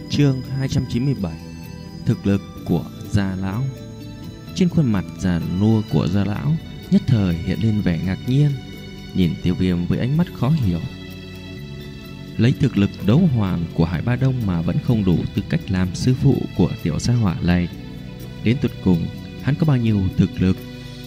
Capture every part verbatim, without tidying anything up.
Chương hai trăm chín mươi bảy. Thực lực của Gia Lão. Trên khuôn mặt già nua của Gia Lão nhất thời hiện lên vẻ ngạc nhiên, nhìn Tiêu Viêm với ánh mắt khó hiểu. Lấy thực lực đấu hoàng của Hải Ba Đông mà vẫn không đủ tư cách làm sư phụ của tiểu gia hỏa này, đến tột cùng hắn có bao nhiêu thực lực?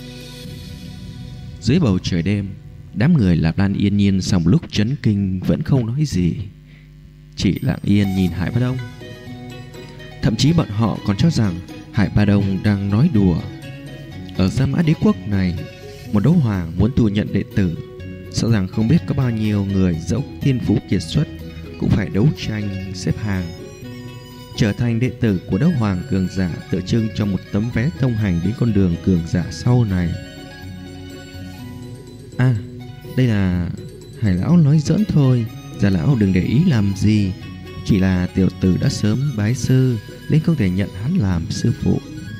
Dưới bầu trời đêm, đám người Lạp Lan yên nhiên sau một lúc chấn kinh vẫn không nói gì, chỉ lặng yên nhìn Hải Ba Đông. Thậm chí bọn họ còn cho rằng Hải Ba Đông đang nói đùa. Ở Gia Mã Đế Quốc này, một đấu hoàng muốn thu nhận đệ tử, sợ rằng không biết có bao nhiêu người dẫu thiên phú kiệt xuất cũng phải đấu tranh xếp hàng trở thành đệ tử của đấu hoàng cường giả, tượng trưng cho một tấm vé thông hành đến con đường cường giả sau này. À, đây là Hải lão nói giỡn thôi, Gia lão đừng để ý làm gì, chỉ là tiểu tử đã sớm bái sư nên không thể nhận hắn làm sư phụ.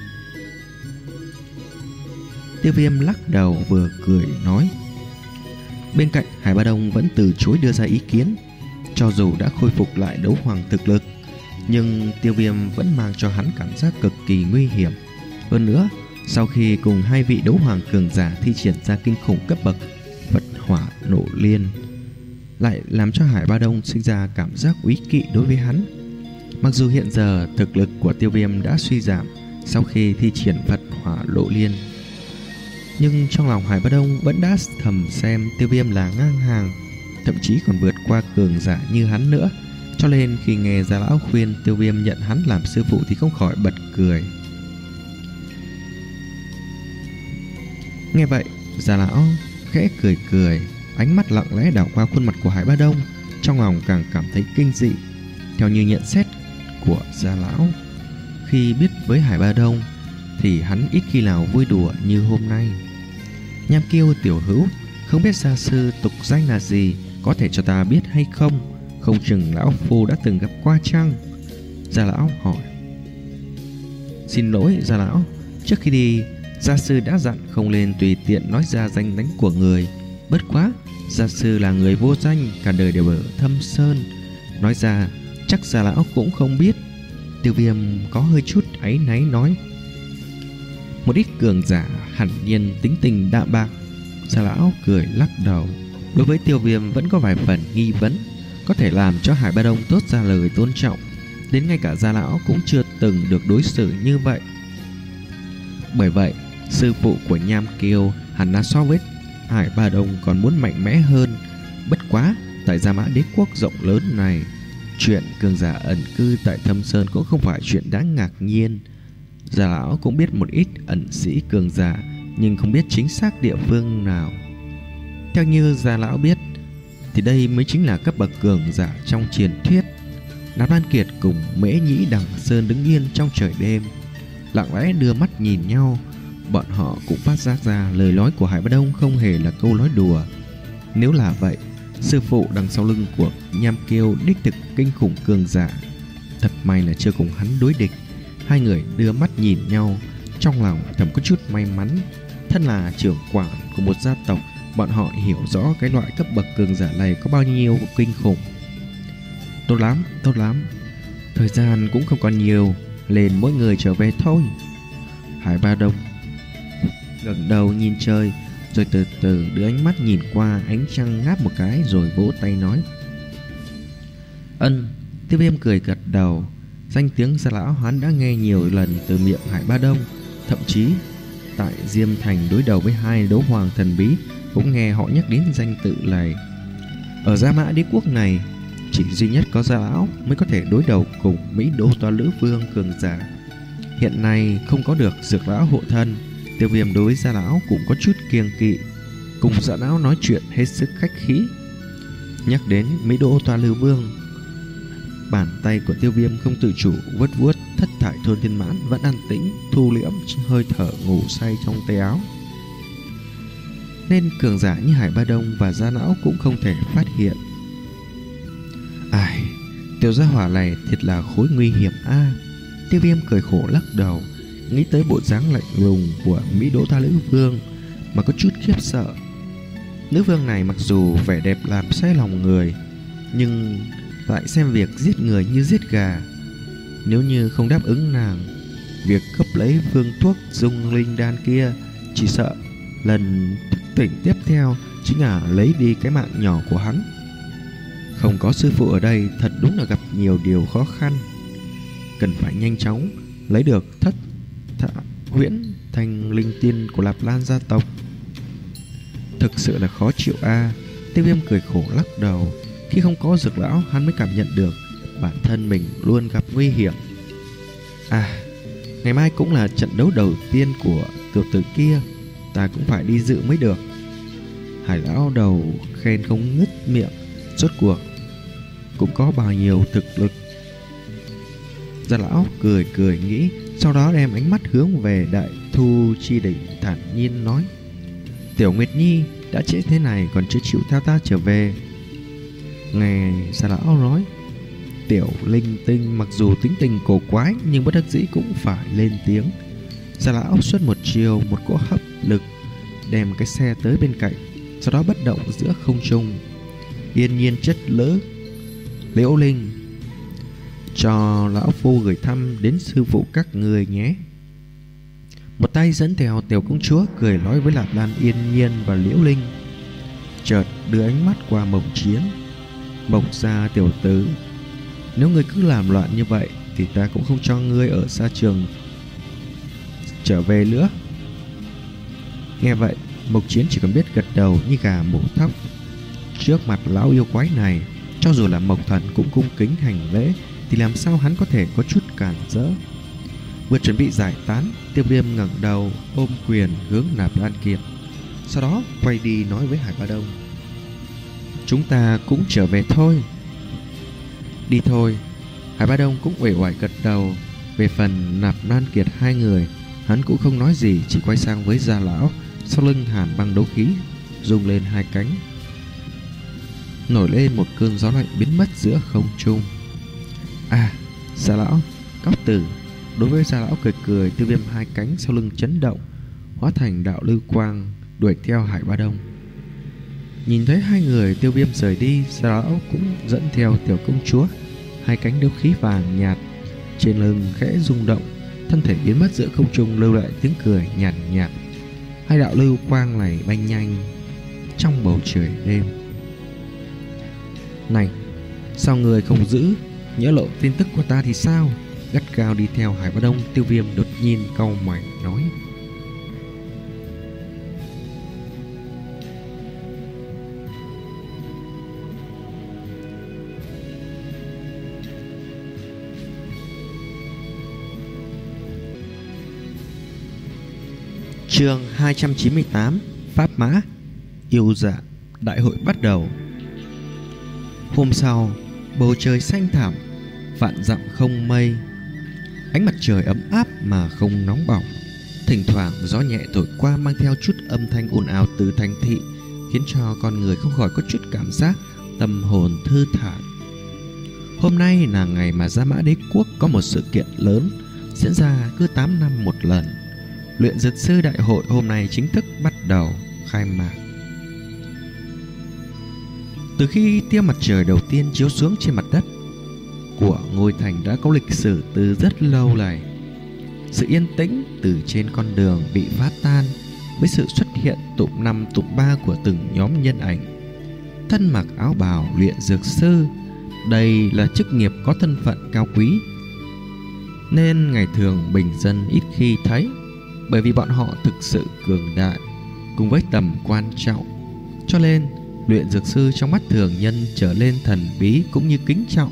Tiêu Viêm lắc đầu vừa cười nói. Bên cạnh, Hải Ba Đông vẫn từ chối đưa ra ý kiến. Cho dù đã khôi phục lại đấu hoàng thực lực, nhưng Tiêu Viêm vẫn mang cho hắn cảm giác cực kỳ nguy hiểm. Hơn nữa, sau khi cùng hai vị đấu hoàng cường giả thi triển ra kinh khủng cấp bậc Phật Hỏa Nộ Liên, lại làm cho Hải Ba Đông sinh ra cảm giác úy kỵ đối với hắn. Mặc dù hiện giờ thực lực của Tiêu Viêm đã suy giảm sau khi thi triển Phật Hỏa Lộ Liên, nhưng trong lòng Hải Ba Đông vẫn đã thầm xem Tiêu Viêm là ngang hàng, thậm chí còn vượt qua cường giả như hắn nữa. Cho nên khi nghe Gia lão khuyên Tiêu Viêm nhận hắn làm sư phụ thì không khỏi bật cười. Nghe vậy, Gia lão khẽ cười cười, ánh mắt lặng lẽ đảo qua khuôn mặt của Hải Ba Đông, trong lòng càng cảm thấy kinh dị. Theo như nhận xét của Gia lão, khi biết với Hải Ba Đông thì hắn ít khi nào vui đùa như hôm nay. Nham Kiêu tiểu hữu, không biết gia sư tục danh là gì, có thể cho ta biết hay không? Không chừng lão phu đã từng gặp qua chăng? Gia lão hỏi. Xin lỗi Gia lão, trước khi đi gia sư đã dặn không nên tùy tiện nói ra danh đánh của người. Bất quá gia sư là người vô danh, cả đời đều ở Thâm Sơn, nói ra chắc Gia lão cũng không biết. Tiêu Viêm có hơi chút áy náy nói. Một ít cường giả hẳn nhiên tính tình đạm bạc. Gia lão cười lắc đầu. Đối với Tiêu Viêm vẫn có vài phần nghi vấn, có thể làm cho Hải Ba Đông tốt ra lời tôn trọng, đến ngay cả Gia lão cũng chưa từng được đối xử như vậy. Bởi vậy sư phụ của Nham Kiêu hẳn là so với Hải Ba Đông còn muốn mạnh mẽ hơn. Bất quá tại Gia Mã Đế Quốc rộng lớn này, chuyện cường giả ẩn cư tại Thâm Sơn cũng không phải chuyện đáng ngạc nhiên. Gia lão cũng biết một ít ẩn sĩ cường giả, nhưng không biết chính xác địa phương nào. Theo như Gia lão biết thì đây mới chính là cấp bậc cường giả trong truyền thuyết. Nạp Lan Kiệt cùng Mễ Nhĩ Đằng Sơn đứng yên trong trời đêm, lặng lẽ đưa mắt nhìn nhau. Bọn họ cũng phát giác ra lời nói của Hải Ba Đông không hề là câu nói đùa. Nếu là vậy, sư phụ đằng sau lưng của Nham Kiêu đích thực kinh khủng cường giả. Thật may là chưa cùng hắn đối địch. Hai người đưa mắt nhìn nhau, trong lòng thầm có chút may mắn. Thân là trưởng quản của một gia tộc, bọn họ hiểu rõ cái loại cấp bậc cường giả này có bao nhiêu kinh khủng. Tốt lắm, tốt lắm, thời gian cũng không còn nhiều, lên mỗi người trở về thôi. Hải Ba Đông ngẩng đầu nhìn trời, rồi từ từ đưa ánh mắt nhìn qua ánh trăng ngáp một cái, rồi vỗ tay nói. Ân. Tiêu Viêm cười gật đầu. Danh tiếng Gia lão hắn đã nghe nhiều lần từ miệng Hải Ba Đông, thậm chí tại Diêm Thành đối đầu với hai đấu hoàng thần bí cũng nghe họ nhắc đến danh tự này. Ở Gia Mã Đế Quốc này, chỉ duy nhất có Gia lão mới có thể đối đầu cùng Mỹ Đô Toa Lữ Vương cường giả. Hiện nay không có được Dược lão hộ thân, Tiêu Viêm đối với Gia lão cũng có chút kiêng kỵ, cùng Gia lão nói chuyện hết sức khách khí. Nhắc đến Mỹ Đô Toa Lữ Vương, bàn tay của Tiêu Viêm không tự chủ vuốt vuốt thất thải thôn thiên mãn vẫn an tĩnh thu liễm hơi thở ngủ say trong tay áo, nên cường giả như Hải Ba Đông và Gia lão cũng không thể phát hiện. Ai, tiểu gia hỏa này thiệt là khối nguy hiểm a. À, Tiêu Viêm cười khổ lắc đầu, nghĩ tới bộ dáng lạnh lùng của Mỹ Đỗ Tha Lữ Vương mà có chút khiếp sợ. Nữ vương này mặc dù vẻ đẹp làm say lòng người, nhưng lại xem việc giết người như giết gà. Nếu như không đáp ứng nàng, việc cấp lấy phương thuốc dung linh đan kia, chỉ sợ lần thức tỉnh tiếp theo chính là lấy đi cái mạng nhỏ của hắn. Không có sư phụ ở đây thật đúng là gặp nhiều điều khó khăn. Cần phải nhanh chóng lấy được thất thạ huyễn thành linh tiên của Lạp Lan gia tộc. Thực sự là khó chịu a. À. Tiêu Viêm cười khổ lắc đầu. Khi không có Dược lão, hắn mới cảm nhận được bản thân mình luôn gặp nguy hiểm. À, ngày mai cũng là trận đấu đầu tiên của tiểu tử kia, ta cũng phải đi dự mới được. Hải lão đầu khen không ngứt miệng. Rốt cuộc cũng có bao nhiêu thực lực. Gia lão cười cười nghĩ, sau đó đem ánh mắt hướng về Đại Thu Chi Đỉnh, thản nhiên nói: Tiểu Nguyệt Nhi đã trễ thế này còn chưa chịu theo ta trở về. Nghe Gia lão nói, Tiểu Linh Tinh mặc dù tính tình cổ quái nhưng bất đắc dĩ cũng phải lên tiếng. Gia lão xuất một chiều, một cỗ hấp lực đem cái xe tới bên cạnh, sau đó bất động giữa không trung. Yên nhiên chất lỡ Liễu Linh, cho lão phu gửi thăm đến sư phụ các người nhé. Một tay dẫn theo tiểu công chúa cười nói với Lạp Lan, Yên Nhiên và Liễu Linh. Chợt đưa ánh mắt qua Mộc Chiến. Mộc gia tiểu tử, nếu ngươi cứ làm loạn như vậy thì ta cũng không cho ngươi ở xa trường trở về nữa. Nghe vậy, Mộc Chiến chỉ cần biết gật đầu như gà mổ thóc. Trước mặt lão yêu quái này, cho dù là Mộc Thần cũng cung kính hành lễ, thì làm sao hắn có thể có chút cản rỡ. Vừa chuẩn bị giải tán, Tiêu Viêm ngẩng đầu ôm quyền hướng Nạp Lan Kiệt, sau đó quay đi nói với Hải Ba Đông: Chúng ta cũng trở về thôi. Đi thôi. Hải Ba Đông cũng uể oải gật đầu. Về phần Nạp Lan Kiệt hai người, hắn cũng không nói gì, chỉ quay sang với Gia lão. Sau lưng hàn băng đấu khí rung lên hai cánh, nổi lên một cơn gió lạnh biến mất giữa không trung. À, Gia lão, cáo từ. Đối với Gia lão cười cười, Tiêu Viêm hai cánh sau lưng chấn động, hóa thành đạo lưu quang đuổi theo Hải Ba Đông. Nhìn thấy hai người Tiêu Viêm rời đi, Gia lão cũng dẫn theo tiểu công chúa. Hai cánh đấu khí vàng nhạt trên lưng khẽ rung động, thân thể biến mất giữa không trung, lưu lại tiếng cười nhàn nhạt, nhạt. Hai đạo lưu quang này bay nhanh trong bầu trời đêm. Này, sao người không giữ nhớ lộ tin tức của ta thì sao? Gắt gao đi theo Hải Ba Đông, Tiêu Viêm đột nhiên cau mày nói. Chương hai trăm chín mươi tám, Pháp Mã Yêu Dạ đại hội bắt đầu. Hôm sau, bầu trời xanh thẳm, vạn dặm không mây. Ánh mặt trời ấm áp mà không nóng bỏng. Thỉnh thoảng gió nhẹ thổi qua mang theo chút âm thanh ồn ào từ thành thị, khiến cho con người không khỏi có chút cảm giác tâm hồn thư thản. Hôm nay là ngày mà Gia Mã Đế Quốc có một sự kiện lớn diễn ra cứ tám năm một lần. Luyện dược sư đại hội hôm nay chính thức bắt đầu khai mạc. Từ khi tia mặt trời đầu tiên chiếu xuống trên mặt đất của ngôi thành đã có lịch sử từ rất lâu này. Sự yên tĩnh từ trên con đường bị phá tan với sự xuất hiện tụm năm tụm ba của từng nhóm nhân ảnh, thân mặc áo bào luyện dược sư. Đây là chức nghiệp có thân phận cao quý, nên ngày thường bình dân ít khi thấy, bởi vì bọn họ thực sự cường đại cùng với tầm quan trọng, cho nên luyện dược sư trong mắt thường nhân trở lên thần bí cũng như kính trọng.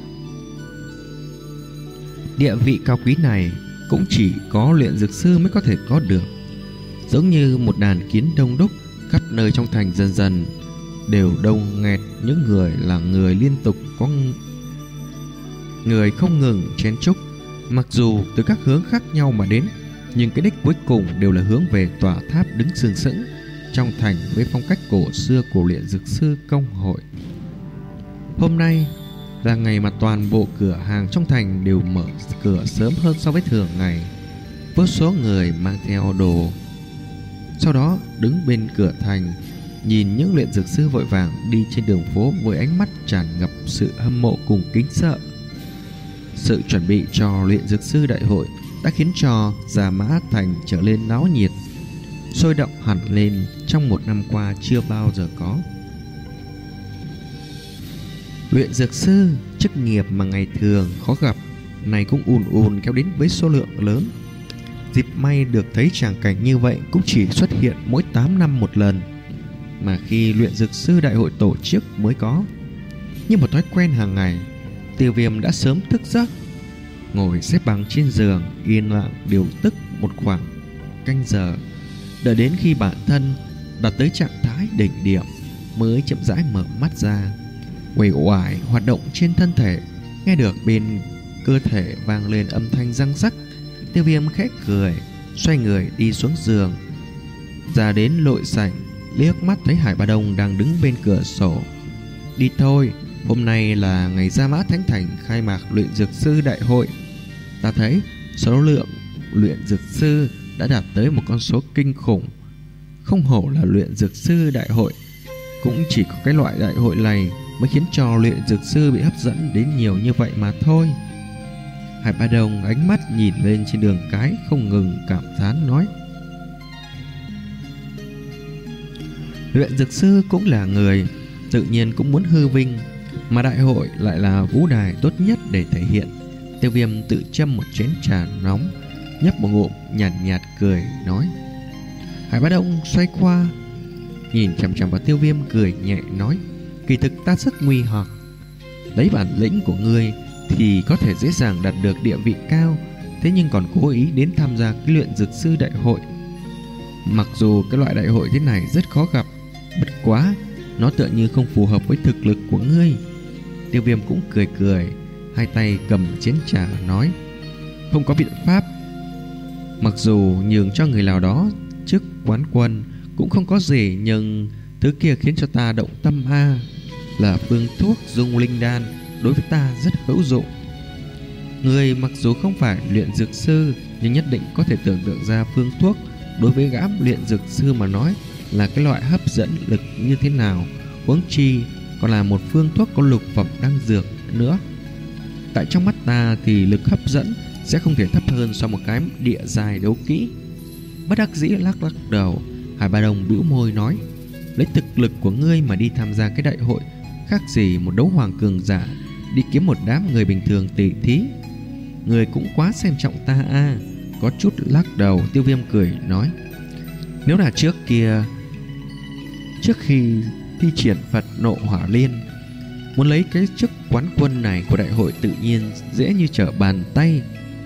Địa vị cao quý này cũng chỉ có luyện dược sư mới có thể có được. Giống như một đàn kiến đông đúc, khắp nơi trong thành dần dần đều đông nghẹt những người là người liên tục có người không ngừng chen chúc. Mặc dù từ các hướng khác nhau mà đến, nhưng cái đích cuối cùng đều là hướng về tòa tháp đứng sừng sững trong thành với phong cách cổ xưa của luyện dược sư công hội. Hôm nay là ngày mà toàn bộ cửa hàng trong thành đều mở cửa sớm hơn so với thường ngày. Vô số người mang theo đồ, sau đó đứng bên cửa thành nhìn những luyện dược sư vội vàng đi trên đường phố với ánh mắt tràn ngập sự hâm mộ cùng kính sợ. Sự chuẩn bị cho luyện dược sư đại hội đã khiến cho Gia Mã Thành trở lên náo nhiệt, sôi động hẳn lên trong một năm qua chưa bao giờ có. Luyện dược sư, chức nghiệp mà ngày thường khó gặp, này cũng ùn ùn kéo đến với số lượng lớn. Dịp may được thấy tràng cảnh như vậy cũng chỉ xuất hiện mỗi tám năm một lần, mà khi luyện dược sư đại hội tổ chức mới có. Như một thói quen hàng ngày, Tiêu Viêm đã sớm thức giấc, ngồi xếp bằng trên giường, yên lặng điều tức một khoảng canh giờ, đợi đến khi bản thân đạt tới trạng thái đỉnh điểm mới chậm rãi mở mắt ra. Uể oải hoạt động trên thân thể, nghe được bên cơ thể vang lên âm thanh răng rắc. Tiêu Viêm khẽ cười, xoay người đi xuống giường, ra đến nội sảnh, liếc mắt thấy Hải Ba Đông đang đứng bên cửa sổ. Đi thôi, hôm nay là ngày Gia Mã Thánh Thành khai mạc luyện dược sư đại hội. Ta thấy số lượng luyện dược sư đã đạt tới một con số kinh khủng. Không hổ là luyện dược sư đại hội, cũng chỉ có cái loại đại hội này mới khiến cho luyện dược sư bị hấp dẫn đến nhiều như vậy mà thôi. Hải Ba Đông ánh mắt nhìn lên trên đường cái, không ngừng cảm thán nói: luyện dược sư cũng là người, tự nhiên cũng muốn hư vinh, mà đại hội lại là vũ đài tốt nhất để thể hiện. Tiêu Viêm tự châm một chén trà nóng, nhấp một ngụm, nhàn nhạt, nhạt cười nói. Hải Ba Đông xoay qua nhìn chằm chằm vào Tiêu Viêm, cười nhẹ nói: kỳ thực ta rất nguy hoặc, lấy bản lĩnh của ngươi thì có thể dễ dàng đạt được địa vị cao, thế nhưng còn cố ý đến tham gia cái luyện dược sư đại hội. Mặc dù cái loại đại hội thế này rất khó gặp, bất quá nó tựa như không phù hợp với thực lực của ngươi. Tiêu Viêm cũng cười cười, hai tay cầm chén trà nói: không có biện pháp, mặc dù nhường cho người nào đó chức quán quân cũng không có gì, nhưng thứ kia khiến cho ta động tâm a, là phương thuốc dung linh đan, đối với ta rất hữu dụng. Người mặc dù không phải luyện dược sư, nhưng nhất định có thể tưởng tượng ra phương thuốc đối với gã luyện dược sư mà nói là cái loại hấp dẫn lực như thế nào, huống chi còn là một phương thuốc có lục phẩm đan dược nữa. Tại trong mắt ta thì lực hấp dẫn sẽ không thể thấp hơn so một cái địa dài đấu kỹ. Bất đắc dĩ lắc lắc đầu, Hải Ba Đông bĩu môi nói: lấy thực lực của ngươi mà đi tham gia cái đại hội, khác gì một đấu hoàng cường giả đi kiếm một đám người bình thường tỉ thí. Người cũng quá xem trọng ta a. À. Có chút lắc đầu, Tiêu Viêm cười nói: nếu là trước kia, trước khi thi triển Phật Nộ Hỏa Liên, muốn lấy cái chức quán quân này của đại hội tự nhiên dễ như trở bàn tay.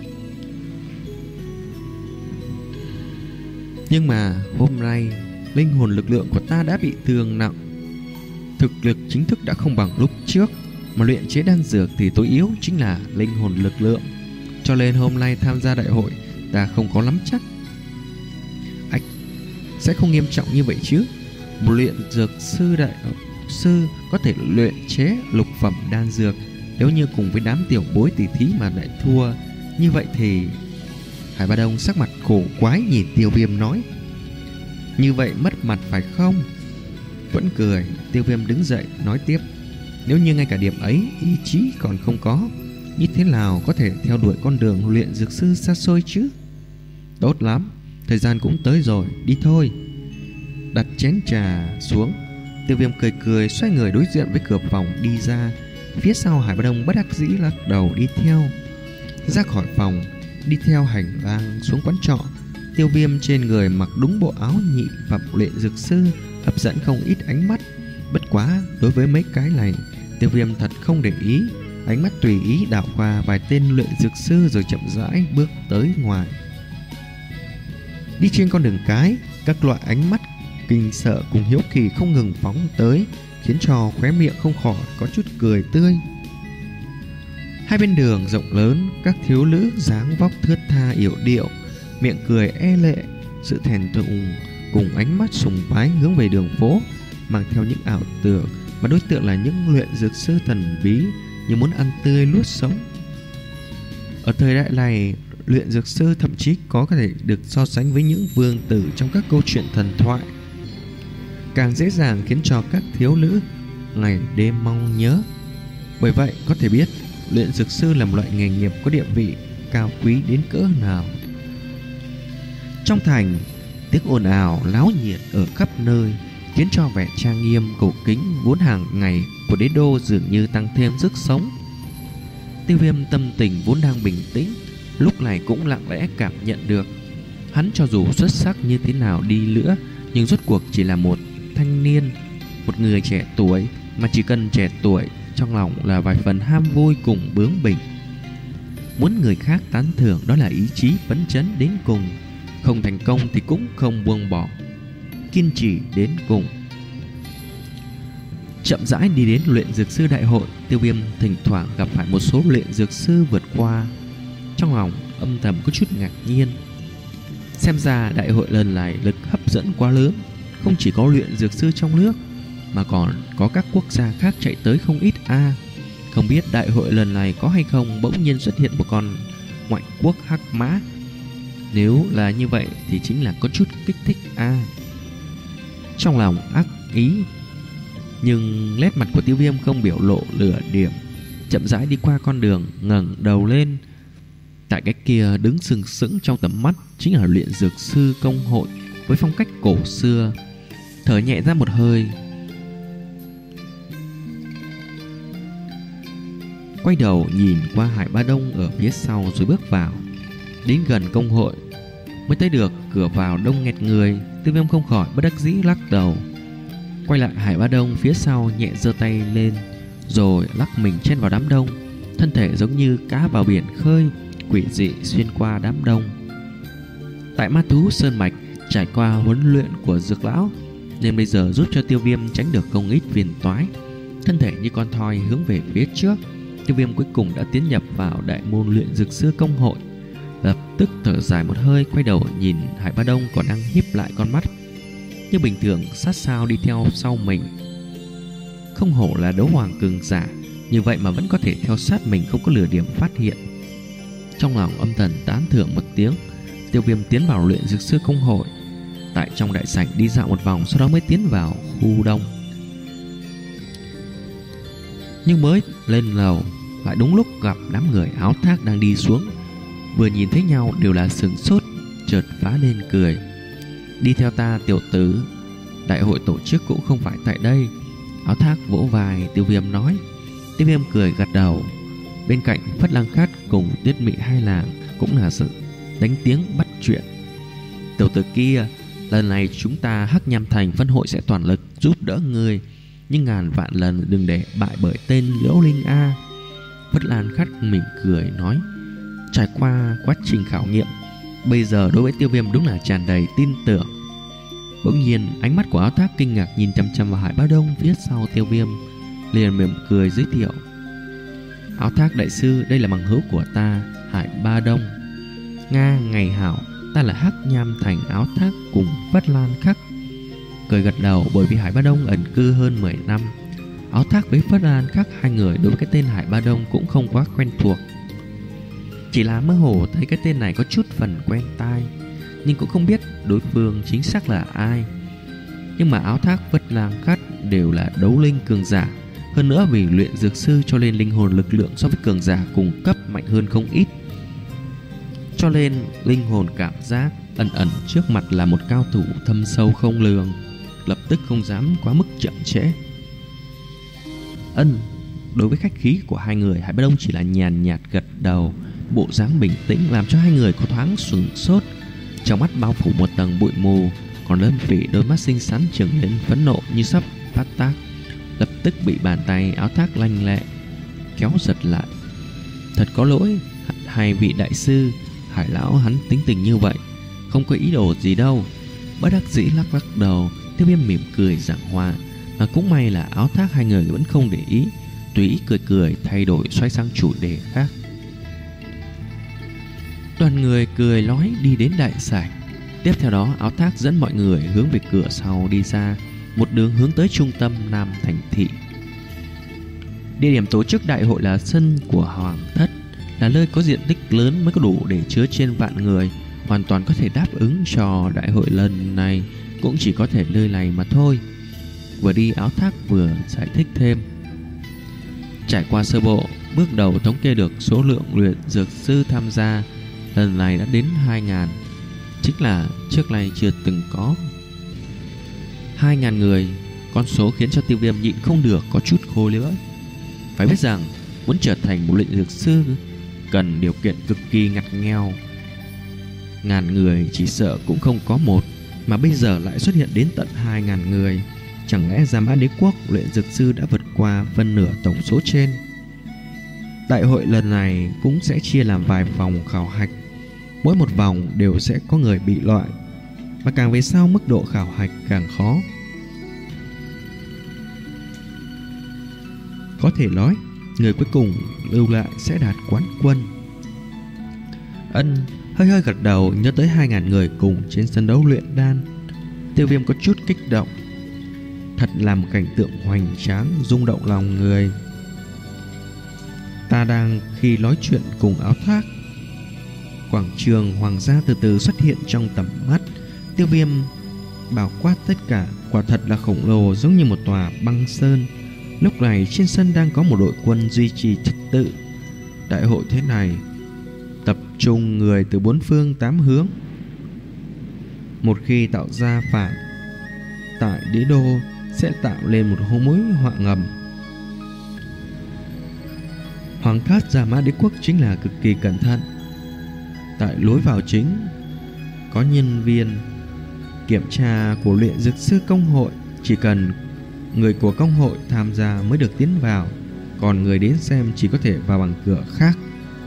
Nhưng mà hôm nay linh hồn lực lượng của ta đã bị thương nặng, thực lực chính thức đã không bằng lúc trước, mà luyện chế đan dược thì tối yếu chính là linh hồn lực lượng, cho nên hôm nay tham gia đại hội ta không có nắm chắc. Ách, sẽ không nghiêm trọng như vậy chứ? Một luyện dược sư đại sư có thể luyện chế lục phẩm đan dược, nếu như cùng với đám tiểu bối tỷ thí mà lại thua, như vậy thì... Hải Ba Đông sắc mặt khổ quái nhìn Tiêu Viêm nói: như vậy mất mặt phải không? Vẫn cười, Tiêu Viêm đứng dậy nói tiếp: nếu như ngay cả điểm ấy ý chí còn không có, như thế nào có thể theo đuổi con đường luyện dược sư xa xôi chứ? Tốt lắm, thời gian cũng tới rồi, đi thôi. Đặt chén trà xuống, Tiêu Viêm cười cười xoay người đối diện với cửa phòng đi ra. Phía sau Hải Ba Đông bất đắc dĩ lắc đầu đi theo. Ra khỏi phòng, đi theo hành lang xuống quán trọ. Tiêu Viêm trên người mặc đúng bộ áo nhị phẩm luyện dược sư, hấp dẫn không ít ánh mắt. Bất quá đối với mấy cái này, Tiêu Viêm thật không để ý, ánh mắt tùy ý đảo qua vài tên luyện dược sư rồi chậm rãi bước tới ngoài. Đi trên con đường cái, các loại ánh mắt kinh sợ cùng hiếu kỳ không ngừng phóng tới, khiến cho khóe miệng không khỏi có chút cười tươi. Hai bên đường rộng lớn, các thiếu nữ dáng vóc thướt tha yểu điệu, miệng cười e lệ, sự thèm thuồng cùng ánh mắt sùng bái hướng về đường phố, mang theo những ảo tưởng mà đối tượng là những luyện dược sư thần bí như muốn ăn tươi nuốt sống. Ở thời đại này, luyện dược sư thậm chí có thể được so sánh với những vương tử trong các câu chuyện thần thoại, càng dễ dàng khiến cho các thiếu nữ ngày đêm mong nhớ. Bởi vậy có thể biết luyện dược sư là một loại nghề nghiệp có địa vị cao quý đến cỡ nào. Trong thành, tiếng ồn ào láo nhiệt ở khắp nơi khiến cho vẻ trang nghiêm cổ kính vốn hàng ngày của đế đô dường như tăng thêm sức sống. Tiêu Viêm tâm tình vốn đang bình tĩnh, lúc này cũng lặng lẽ cảm nhận được hắn cho dù xuất sắc như thế nào đi nữa, nhưng rốt cuộc chỉ là một thanh niên, một người trẻ tuổi, mà chỉ cần trẻ tuổi, trong lòng là vài phần ham vui cùng bướng bỉnh. Muốn người khác tán thưởng đó là ý chí phấn chấn đến cùng, không thành công thì cũng không buông bỏ, kiên trì đến cùng. Chậm rãi đi đến luyện dược sư đại hội, Tiêu Viêm thỉnh thoảng gặp phải một số luyện dược sư vượt qua, trong lòng âm thầm có chút ngạc nhiên. Xem ra đại hội lần này lực hấp dẫn quá lớn, không chỉ có luyện dược sư trong nước mà còn có các quốc gia khác chạy tới không ít a. À, không biết đại hội lần này có hay không bỗng nhiên xuất hiện một con ngoại quốc hắc mã. Nếu là như vậy thì chính là có chút kích thích a. À, trong lòng ác ý, nhưng nét mặt của Tiêu Viêm không biểu lộ lửa điểm, chậm rãi đi qua con đường, ngẩng đầu lên. Tại cái kia đứng sừng sững trong tầm mắt chính là luyện dược sư công hội với phong cách cổ xưa. Thở nhẹ ra một hơi, quay đầu nhìn qua Hải Ba Đông ở phía sau rồi bước vào. Đến gần công hội mới thấy được cửa vào đông nghẹt người. Tiêu Viêm không khỏi bất đắc dĩ lắc đầu, quay lại Hải Ba Đông phía sau, nhẹ giơ tay lên rồi lắc mình chen vào đám đông, thân thể giống như cá vào biển khơi, quỷ dị xuyên qua đám đông. Tại Ma Thú Sơn Mạch trải qua huấn luyện của dược lão nên bây giờ giúp cho Tiêu Viêm tránh được không ít phiền toái. Thân thể như con thoi hướng về phía trước, Tiêu Viêm cuối cùng đã tiến nhập vào đại môn luyện dược sư công hội. Lập tức thở dài một hơi, quay đầu nhìn Hải Ba Đông còn đang híp lại con mắt như bình thường sát sao đi theo sau mình. Không hổ là đấu hoàng cường giả, như vậy mà vẫn có thể theo sát mình không có lửa điểm phát hiện. Trong lòng âm thầm tán thưởng một tiếng, Tiêu Viêm tiến vào luyện dược sư công hội. Tại trong đại sảnh đi dạo một vòng, sau đó mới tiến vào khu đông. Nhưng mới lên lầu lại đúng lúc gặp đám người áo thác đang đi xuống. Vừa nhìn thấy nhau đều là sửng sốt, chợt phá lên cười. Đi theo ta tiểu tử, đại hội tổ chức cũng không phải tại đây. Áo thác vỗ vai Tiêu Viêm nói. Tiêu Viêm cười gật đầu. Bên cạnh Phất Lang Khát cùng Tuyết Mị hai làng cũng là sự đánh tiếng bắt chuyện. Tiểu tử kia, lần này chúng ta Hắc Nham Thành phân hội sẽ toàn lực giúp đỡ ngươi, nhưng ngàn vạn lần đừng để bại bởi tên Liễu Linh A. Phất Lang Khát mỉm cười nói. Trải qua quá trình khảo nghiệm, bây giờ đối với Tiêu Viêm đúng là tràn đầy tin tưởng. Bỗng nhiên ánh mắt của Áo Thác kinh ngạc nhìn chăm chăm vào Hải Ba Đông phía sau Tiêu Viêm, liền mỉm cười giới thiệu. Áo Thác đại sư, đây là bằng hữu của ta, Hải Ba Đông. Nga ngày hảo, ta là Hắc Nham Thành Áo Thác cùng Phất Lan Khắc. Cười gật đầu, bởi vì Hải Ba Đông ẩn cư hơn mười năm, Áo Thác với Phất Lan Khắc hai người đối với cái tên Hải Ba Đông cũng không quá quen thuộc. Chỉ là mơ hồ thấy cái tên này có chút phần quen tai, nhưng cũng không biết đối phương chính xác là ai. Nhưng mà Áo Thác, Phất Lan Khắc đều là đấu linh cường giả, hơn nữa vì luyện dược sư cho nên linh hồn lực lượng so với cường giả cùng cấp mạnh hơn không ít. Cho nên linh hồn cảm giác ẩn ẩn trước mặt là một cao thủ thâm sâu không lường, lập tức không dám quá mức chậm trễ. Ân, đối với khách khí của hai người, Hải Ba Đông chỉ là nhàn nhạt gật đầu, bộ dáng bình tĩnh làm cho hai người có thoáng sửng sốt. Trong mắt bao phủ một tầng bụi mù, còn Lâm Phỉ đôi mắt xinh xắn trừng lên phẫn nộ như sắp phát tác, lập tức bị bàn tay Áo Thác lanh lẹ kéo giật lại. Thật có lỗi hai vị đại sư, Hải lão hắn tính tình như vậy, không có ý đồ gì đâu. Bất đắc dĩ lắc lắc đầu, Tiêu Viêm mỉm cười giảng hòa, mà cũng may là Áo Thác hai người vẫn không để ý, tùy ý cười cười thay đổi xoay sang chủ đề khác. Đoàn người cười nói đi đến đại sảnh. Tiếp theo đó Áo Thác dẫn mọi người hướng về cửa sau đi ra, một đường hướng tới trung tâm Nam thành thị. Địa điểm tổ chức đại hội là sân của Hoàng Thất, là nơi có diện tích lớn mới có đủ để chứa trên vạn người, hoàn toàn có thể đáp ứng cho đại hội lần này, cũng chỉ có thể nơi này mà thôi. Vừa đi Áo Thác vừa giải thích thêm. Trải qua sơ bộ, Bước đầu thống kê được số lượng luyện dược sư tham gia lần này đã đến hai ngàn, chính là trước nay chưa từng có. Hai ngàn người, con số khiến cho Tiêu Viêm nhịn không được có chút khô lưỡi. Phải biết rằng muốn trở thành một luyện dược sư cần điều kiện cực kỳ ngặt nghèo. Ngàn người chỉ sợ cũng không có một, mà bây giờ lại xuất hiện đến tận hai ngàn người. Chẳng lẽ Gia Mã Đế Quốc luyện dược sư đã vượt qua phân nửa tổng số trên? Đại hội lần này cũng sẽ chia làm vài vòng khảo hạch, mỗi một vòng đều sẽ có người bị loại, và càng về sau mức độ khảo hạch càng khó. Có thể nói người cuối cùng lưu lại sẽ đạt quán quân. Ân hơi hơi gật đầu, nhớ tới hai ngàn người cùng trên sân đấu luyện đan. Tiêu Viêm có chút kích động. Thật là một cảnh tượng hoành tráng, rung động lòng người. Ta đang khi nói chuyện cùng Áo Thác, quảng trường hoàng gia từ từ xuất hiện trong tầm mắt. Tiêu Viêm bao quát tất cả, quả thật là khổng lồ, giống như một tòa băng sơn. Lúc này trên sân đang có một đội quân duy trì trật tự. Đại hội thế này tập trung người từ bốn phương tám hướng. Một khi tạo ra phản tại đế đô sẽ tạo lên một hố mối họa ngầm. Hoàng thất Gia Mã Đế Quốc chính là cực kỳ cẩn thận. Tại lối vào chính có nhân viên kiểm tra của luyện dược sư công hội, chỉ cần người của công hội tham gia mới được tiến vào, còn người đến xem chỉ có thể vào bằng cửa khác.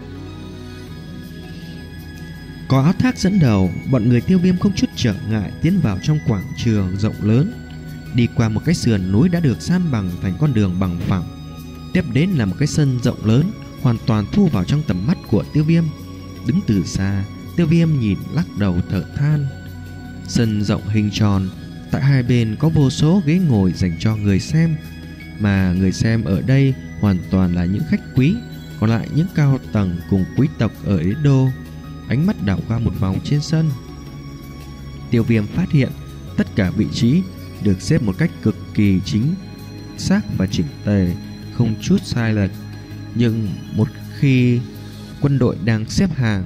Có Áo Thác dẫn đầu, bọn người Tiêu Viêm không chút trở ngại tiến vào trong quảng trường rộng lớn, đi qua một cái sườn núi đã được san bằng thành con đường bằng phẳng. Tiếp đến là một cái sân rộng lớn, hoàn toàn thu vào trong tầm mắt của Tiêu Viêm. Đứng từ xa, Tiêu Viêm nhìn lắc đầu thở than. Sân rộng hình tròn, tại hai bên có vô số ghế ngồi dành cho người xem, mà người xem ở đây hoàn toàn là những khách quý, còn lại những cao tầng cùng quý tộc ở đế đô. Ánh mắt đảo qua một vòng trên sân, Tiêu Viêm phát hiện tất cả vị trí được xếp một cách cực kỳ chính xác và chỉnh tề, không chút sai lệch. Nhưng một khi quân đội đang xếp hàng,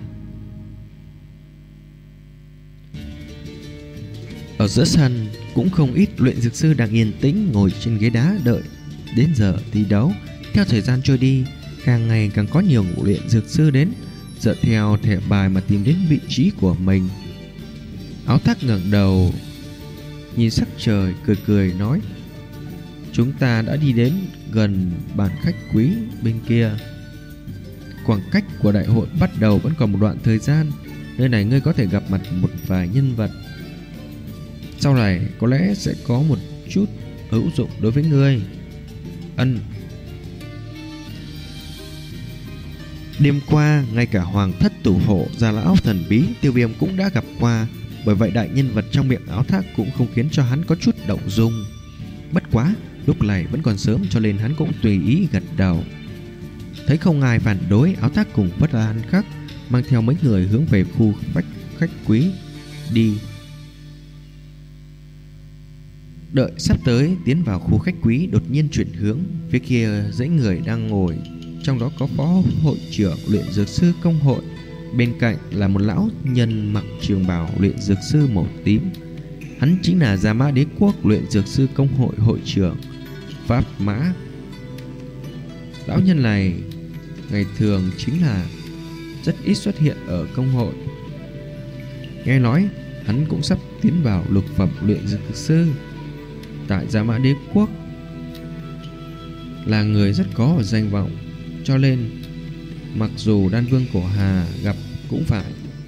ở giữa sân cũng không ít luyện dược sư đang yên tĩnh ngồi trên ghế đá đợi đến giờ thi đấu. Theo thời gian trôi đi, càng ngày càng có nhiều ngũ luyện dược sư đến, dựa theo thẻ bài mà tìm đến vị trí của mình. Áo Thác ngẩng đầu nhìn sắc trời, cười cười nói: chúng ta đã đi đến gần bàn khách quý bên kia. Khoảng cách của đại hội bắt đầu vẫn còn một đoạn thời gian. Nơi này ngươi có thể gặp mặt một vài nhân vật, sau này có lẽ sẽ có một chút hữu dụng đối với ngươi. Ân. Đêm qua, ngay cả hoàng thất tủ hộ Già Lão thần bí Tiêu Viêm cũng đã gặp qua, bởi vậy đại nhân vật trong miệng Áo Thác cũng không khiến cho hắn có chút động dung. Bất quá lúc này vẫn còn sớm, cho nên hắn cũng tùy ý gật đầu. Thấy không ai phản đối, Áo Thác cùng Vất Lan Khắc mang theo mấy người hướng về khu khách khách quý đi. Đợi sắp tới tiến vào khu khách quý, đột nhiên chuyển hướng, phía kia dãy người đang ngồi, trong đó có phó hội trưởng luyện dược sư công hội, bên cạnh là một lão nhân mặc trường bào luyện dược sư màu tím. Hắn chính là Gia Mã Đế Quốc luyện dược sư công hội hội trưởng Pháp Mã. Lão nhân này ngày thường chính là rất ít xuất hiện ở công hội. Nghe nói hắn cũng sắp tiến vào lục phẩm luyện dược sư. Tại Gia Mã Đế Quốc là người rất có danh vọng, cho nên mặc dù Đan Vương Cổ Hà gặp cũng phải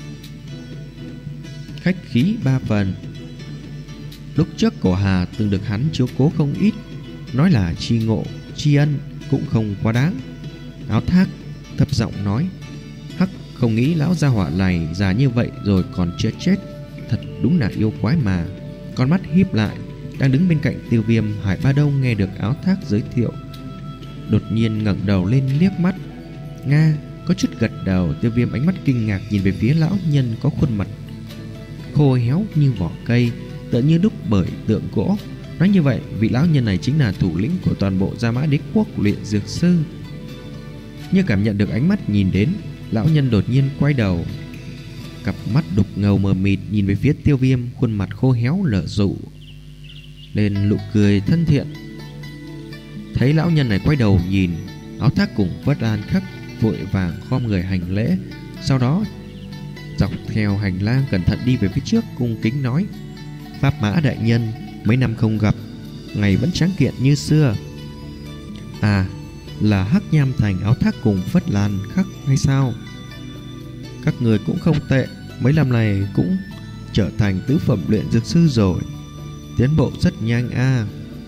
khách khí ba phần. Lúc trước Cổ Hà từng được hắn chiếu cố không ít, nói là tri ngộ tri ân cũng không quá đáng. Áo Thác thấp giọng nói: hắc, không nghĩ lão gia hỏa này già như vậy rồi còn chưa chết, thật đúng là yêu quái mà. Con mắt híp lại, đang đứng bên cạnh Tiêu Viêm, Hải Ba Đông nghe được Áo Thác giới thiệu, đột nhiên ngẩng đầu lên liếc mắt. Nga có chút gật đầu. Tiêu Viêm ánh mắt kinh ngạc nhìn về phía lão nhân có khuôn mặt khô héo như vỏ cây, tựa như đúc bởi tượng gỗ. Nói như vậy, vị lão nhân này chính là thủ lĩnh của toàn bộ Gia Mã Đế Quốc luyện dược sư. Như cảm nhận được ánh mắt nhìn đến, lão nhân đột nhiên quay đầu, cặp mắt đục ngầu mờ mịt nhìn về phía Tiêu Viêm, khuôn mặt khô héo nở rộ lên nụ cười thân thiện. Thấy lão nhân này quay đầu nhìn, Áo Thác cùng Vất Lan Khắc vội vàng khom người hành lễ, sau đó dọc theo hành lang cẩn thận đi về phía trước, cung kính nói: Pháp Mã đại nhân, mấy năm không gặp, ngày vẫn tráng kiện như xưa. À, là Hắc Nham Thành Áo Thác cùng Vất Lan Khắc hay sao? Các người cũng không tệ, mấy năm này cũng trở thành tứ phẩm luyện dược sư rồi, tiến bộ rất nhanh a. À.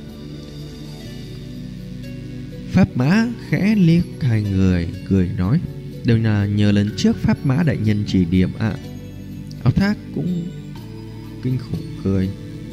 Pháp Mã khẽ liếc hai người, cười nói: đều là nhờ lần trước Pháp Mã đại nhân chỉ điểm ạ. À. Áo Thác cũng kinh khủng cười: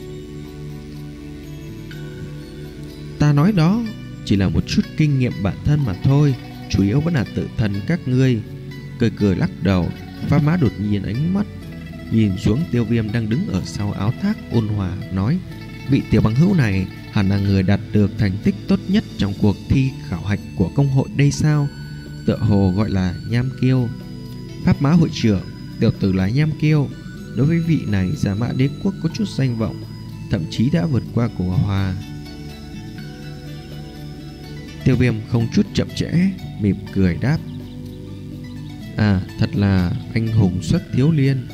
ta nói đó chỉ là một chút kinh nghiệm bản thân mà thôi, chủ yếu vẫn là tự thân các ngươi. Cười cười lắc đầu, Pháp Mã đột nhiên ánh mắt nhìn xuống Tiêu Viêm đang đứng ở sau Áo Thác, ôn hòa nói: vị tiểu bằng hữu này hẳn là người đạt được thành tích tốt nhất trong cuộc thi khảo hạch của công hội đây sao? Tựa hồ gọi là Nham Kiêu. Pháp Mã hội trưởng, tiểu tử là Nham Kiêu. Đối với vị này, Giả Mã đế quốc có chút danh vọng, thậm chí đã vượt qua cổ Hòa. Tiêu Viêm không chút chậm trễ, mỉm cười đáp: à, thật là anh hùng xuất thiếu liên.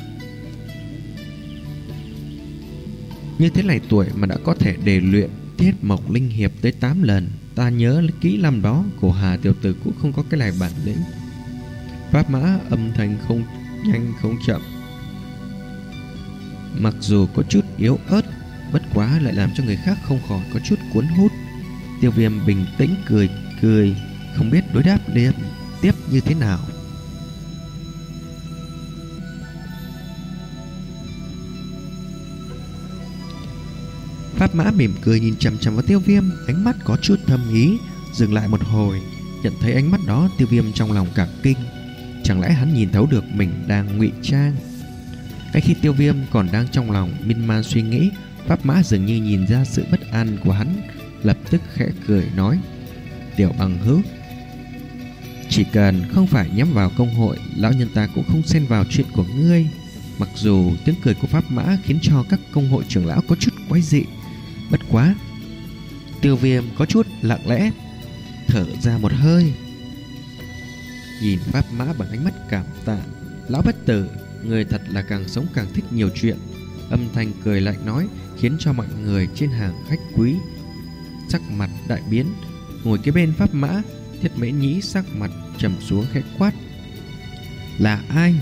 Như thế này tuổi mà đã có thể đề luyện Thiết Mộc Linh Hiệp tới tám lần. Ta nhớ kỹ năm đó cổ Hà tiểu tử cũng không có cái này bản lĩnh. Pháp Mã âm thanh không nhanh không chậm, mặc dù có chút yếu ớt, bất quá lại làm cho người khác không khỏi có chút cuốn hút. Tiêu Viêm bình tĩnh cười cười, không biết đối đáp liên tiếp như thế nào. Pháp Mã mỉm cười nhìn chằm chằm vào Tiêu Viêm, ánh mắt có chút thâm ý. Dừng lại một hồi, nhận thấy ánh mắt đó, Tiêu Viêm trong lòng cả kinh. Chẳng lẽ hắn nhìn thấu được mình đang ngụy trang? Ngay khi Tiêu Viêm còn đang trong lòng miên man suy nghĩ, Pháp Mã dường như nhìn ra sự bất an của hắn, lập tức khẽ cười nói: tiểu bằng hữu, chỉ cần không phải nhắm vào công hội, lão nhân ta cũng không xen vào chuyện của ngươi. Mặc dù tiếng cười của Pháp Mã khiến cho các công hội trưởng lão có chút quái dị, bất quá Tiêu Viêm có chút lặng lẽ thở ra một hơi, nhìn Pháp Mã bằng ánh mắt cảm tạ: lão bất tử, người thật là càng sống càng thích nhiều chuyện. Âm thanh cười lạnh nói, khiến cho mọi người trên hàng khách quý sắc mặt đại biến. Ngồi kế bên Pháp Mã, Thiết Mễ Nhĩ sắc mặt trầm xuống khẽ quát: là ai?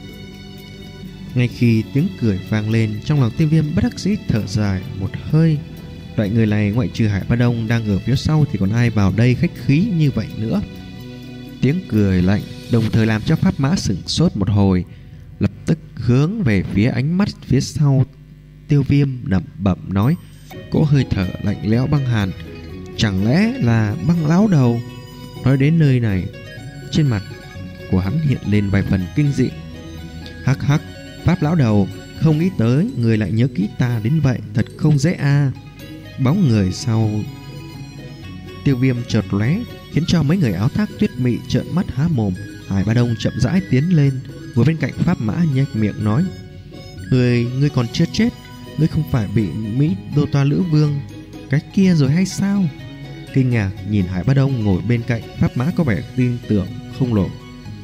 Ngay khi tiếng cười vang lên, trong lòng Tiêu Viêm bất đắc dĩ thở dài một hơi. Loại người này ngoại trừ Hải Ba Đông đang ở phía sau thì còn ai vào đây khách khí như vậy nữa. Tiếng cười lạnh đồng thời làm cho Pháp Mã sửng sốt một hồi, lập tức hướng về phía ánh mắt phía sau Tiêu Viêm, lẩm bẩm nói, cỗ hơi thở lạnh lẽo băng hàn: chẳng lẽ là Băng lão đầu? Nói đến nơi này, trên mặt của hắn hiện lên vài phần kinh dị. Hắc hắc, Pháp lão đầu, không nghĩ tới người lại nhớ kỹ ta đến vậy, thật không dễ a. À. Bóng người sau Tiêu Viêm chợt lóe, khiến cho mấy người áo thác tuyết mị trợn mắt há mồm. Hải Ba Đông chậm rãi tiến lên, ngồi bên cạnh Pháp Mã nhếch miệng nói: Ngươi, ngươi còn chưa chết, ngươi không phải bị Mỹ Đô Toa Lữ Vương cái kia rồi hay sao? Kinh ngạc nhìn Hải Ba Đông ngồi bên cạnh, Pháp Mã có vẻ tin tưởng không nổi.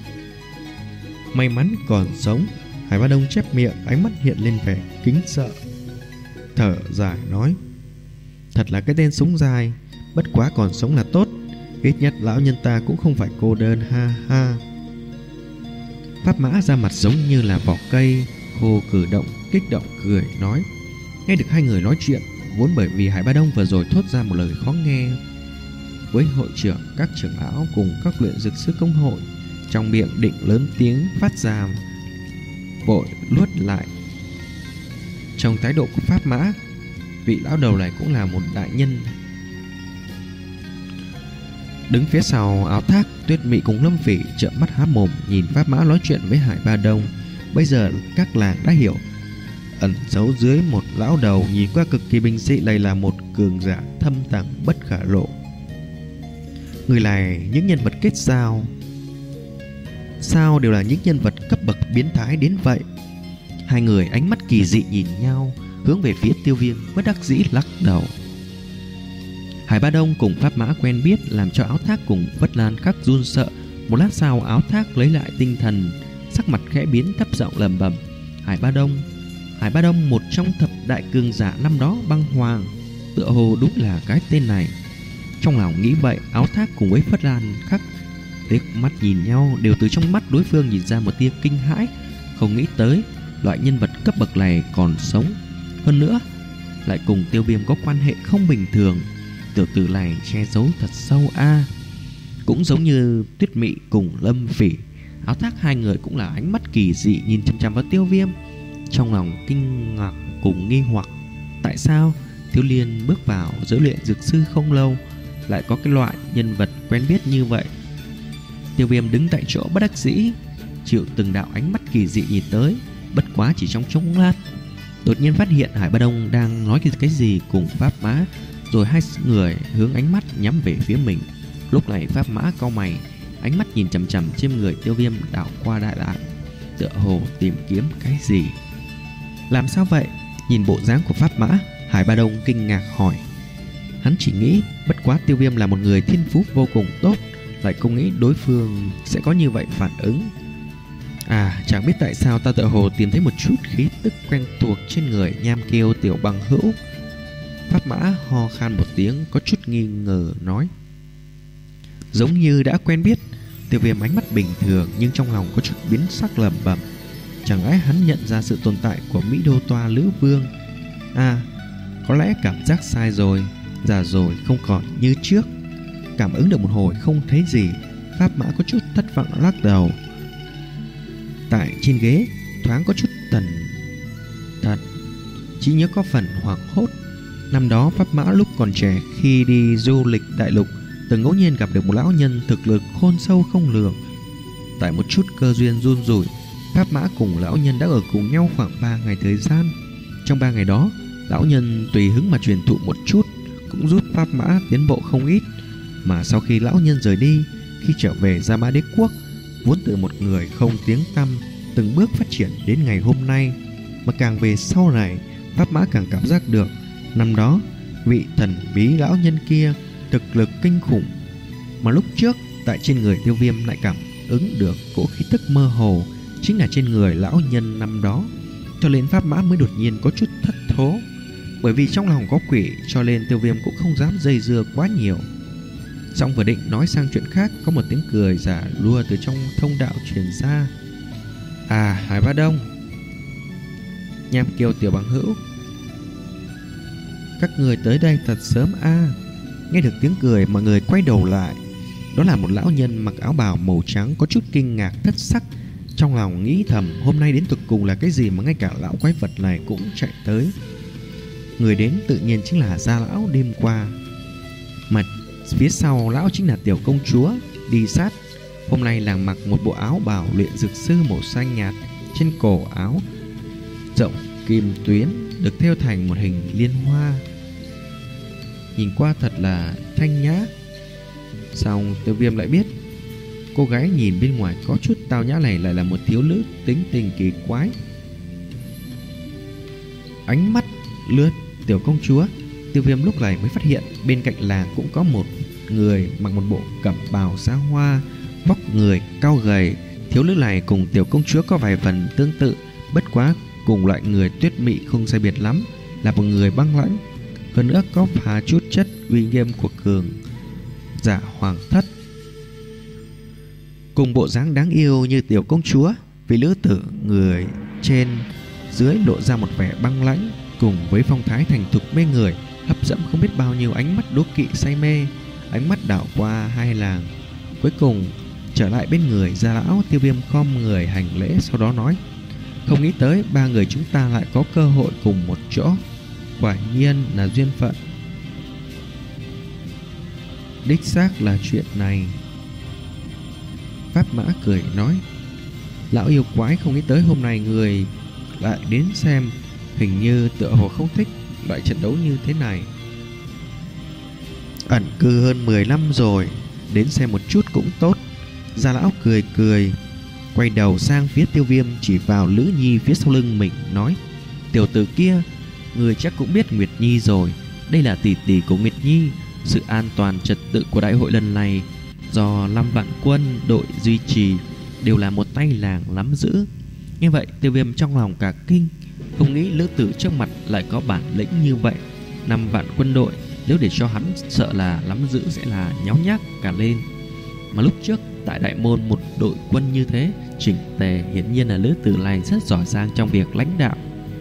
May mắn còn sống. Hải Ba Đông chép miệng, ánh mắt hiện lên vẻ kính sợ, thở dài nói: thật là cái tên súng dài, bất quá còn sống là tốt, ít nhất lão nhân ta cũng không phải cô đơn, ha ha. Pháp Mã ra mặt giống như là vỏ cây khô cử động, kích động cười nói. Nghe được hai người nói chuyện, vốn bởi vì Hải Ba Đông vừa rồi thốt ra một lời khó nghe với hội trưởng, các trưởng lão cùng các luyện dược sư công hội, trong miệng định lớn tiếng phát ra, vội luốt lại. Trong thái độ của Pháp Mã, vị lão đầu này cũng là một đại nhân. Đứng phía sau áo thác, Tuyết Mị cùng Lâm Phỉ trợn mắt há mồm nhìn Pháp Mã nói chuyện với Hải Ba Đông. Bây giờ các làng đã hiểu, ẩn giấu dưới một lão đầu nhìn qua cực kỳ bình dị, đây là một cường giả thâm tàng bất khả lộ. Người này những nhân vật kết giao sao đều là những nhân vật cấp bậc biến thái đến vậy? Hai người ánh mắt kỳ dị nhìn nhau, hướng về phía Tiêu Viêm bất đắc dĩ lắc đầu. Hải Ba Đông cùng Pháp Mã quen biết, làm cho Áo Thác cùng Vất Lan Khắc run sợ. Một lát sau, Áo Thác lấy lại tinh thần, sắc mặt khẽ biến, thấp giọng lẩm bẩm: Hải Ba Đông, Hải Ba Đông, một trong thập đại cường giả năm đó băng hoàng, tựa hồ đúng là cái tên này. Trong lòng nghĩ vậy, Áo Thác cùng với Vất Lan Khắc liếc mắt nhìn nhau, đều từ trong mắt đối phương nhìn ra một tia kinh hãi. Không nghĩ tới loại nhân vật cấp bậc này còn sống, hơn nữa lại cùng Tiêu Viêm có quan hệ không bình thường. Tiểu tử này che giấu thật sâu a. À, cũng giống như Tuyết Mị cùng Lâm Phỉ, Áo Thác hai người cũng là ánh mắt kỳ dị nhìn chằm chằm vào Tiêu Viêm, trong lòng kinh ngạc cùng nghi hoặc. Tại sao Thiếu Liên bước vào giới luyện dược sư không lâu lại có cái loại nhân vật quen biết như vậy? Tiêu Viêm đứng tại chỗ bất đắc dĩ, chịu từng đạo ánh mắt kỳ dị nhìn tới. Bất quá chỉ trong chốc lát, đột nhiên phát hiện Hải Ba Đông đang nói cái gì cùng Pháp Mã, rồi hai người hướng ánh mắt nhắm về phía mình. Lúc này Pháp Mã cau mày, ánh mắt nhìn chằm chằm trên người Tiêu Viêm đảo qua đại lại, tựa hồ tìm kiếm cái gì. Làm sao vậy? Nhìn bộ dáng của Pháp Mã, Hải Ba Đông kinh ngạc hỏi. Hắn chỉ nghĩ bất quá Tiêu Viêm là một người thiên phú vô cùng tốt, lại không nghĩ đối phương sẽ có như vậy phản ứng. À, chẳng biết tại sao ta tựa hồ tìm thấy một chút khí tức quen thuộc trên người Nham Kiêu tiểu bằng hữu. Pháp Mã ho khan một tiếng, có chút nghi ngờ nói. Giống như đã quen biết. Tiêu Viêm ánh mắt bình thường nhưng trong lòng có chút biến sắc lẩm bẩm. Chẳng lẽ hắn nhận ra sự tồn tại của Mỹ Đô Toa Lữ Vương? À, có lẽ cảm giác sai rồi, già rồi không còn như trước. Cảm ứng được một hồi không thấy gì, Pháp Mã có chút thất vọng lắc đầu. Tại trên ghế thoáng có chút tần thật, chỉ nhớ có phần hoảng hốt. Năm đó Pháp Mã lúc còn trẻ, khi đi du lịch đại lục, từng ngẫu nhiên gặp được một lão nhân thực lực khôn sâu không lường. Tại một chút cơ duyên run rủi, Pháp Mã cùng lão nhân đã ở cùng nhau khoảng ba ngày thời gian. Trong ba ngày đó, lão nhân tùy hứng mà truyền thụ một chút, cũng giúp Pháp Mã tiến bộ không ít. Mà sau khi lão nhân rời đi, khi trở về Gia Mã Đế Quốc, vốn từ một người không tiếng tăm, từng bước phát triển đến ngày hôm nay. Mà càng về sau này, Pháp Mã càng cảm giác được năm đó vị thần bí lão nhân kia thực lực kinh khủng, mà lúc trước tại trên người Tiêu Viêm lại cảm ứng được cỗ khí tức mơ hồ chính là trên người lão nhân năm đó. Cho nên Pháp Mã mới đột nhiên có chút thất thố. Bởi vì trong lòng có quỷ, cho nên Tiêu Viêm cũng không dám dây dưa quá nhiều. Xong vừa định nói sang chuyện khác, có một tiếng cười giả lua từ trong thông đạo truyền ra. À, Hải Ba Đông, Nham Kiêu tiểu bằng hữu, các người tới đây thật sớm a. À. Nghe được tiếng cười, mọi người quay đầu lại. Đó là một lão nhân mặc áo bào màu trắng, có chút kinh ngạc thất sắc. Trong lòng nghĩ thầm, hôm nay đến thực cùng là cái gì mà ngay cả lão quái vật này cũng chạy tới. Người đến tự nhiên chính là Gia lão đêm qua, mà phía sau lão chính là tiểu công chúa đi sát. Hôm nay nàng mặc một bộ áo bào luyện dược sư màu xanh nhạt, trên cổ áo rộng kim tuyến được thêu thành một hình liên hoa, nhìn qua thật là thanh nhã. Xong Tiêu Viêm lại biết cô gái nhìn bên ngoài có chút tao nhã này lại là một thiếu nữ tính tình kỳ quái. Ánh mắt lướt tiểu công chúa, Tiêu Viêm lúc này mới phát hiện bên cạnh làng cũng có một người mặc một bộ cẩm bào xa hoa, vóc người cao gầy. Thiếu nữ này cùng tiểu công chúa có vài phần tương tự, bất quá cùng loại người Tuyết Mị không sai biệt lắm, là một người băng lãnh, hơn nữa có pha chút chất uy nghiêm của cường giả hoàng thất. Cùng bộ dáng đáng yêu như tiểu công chúa, vị nữ tử người trên dưới lộ ra một vẻ băng lãnh, cùng với phong thái thành thục mê người, hấp dẫn không biết bao nhiêu ánh mắt đố kỵ say mê. Ánh mắt đảo qua hai làng, cuối cùng trở lại bên người Gia lão. Tiêu Viêm khom người hành lễ, sau đó nói: không nghĩ tới ba người chúng ta lại có cơ hội cùng một chỗ, quả nhiên là duyên phận. Đích xác là chuyện này. Pháp Mã cười nói: lão yêu quái, không nghĩ tới hôm nay người lại đến xem, hình như tựa hồ không thích loại trận đấu như thế này. Ẩn cư hơn mười năm rồi, đến xem một chút cũng tốt. Gia lão cười cười, quay đầu sang phía Tiêu Viêm, chỉ vào Lữ Nhi phía sau lưng mình nói: "Tiểu tử kia, người chắc cũng biết Nguyệt Nhi rồi. Đây là tỷ tỷ của Nguyệt Nhi. Sự an toàn trật tự của đại hội lần này do Lâm Vạn Quân đội duy trì, đều là một tay làng nắm giữ." Nghe vậy Tiêu Viêm trong lòng cả kinh, không nghĩ lữ tử trước mặt lại có bản lĩnh như vậy. Năm vạn quân đội, nếu để cho hắn, sợ là nắm giữ sẽ là nháo nhác cả lên. Mà lúc trước tại đại môn một đội quân như thế chỉnh tề, hiển nhiên là lữ tử này rất giỏi giang trong việc lãnh đạo.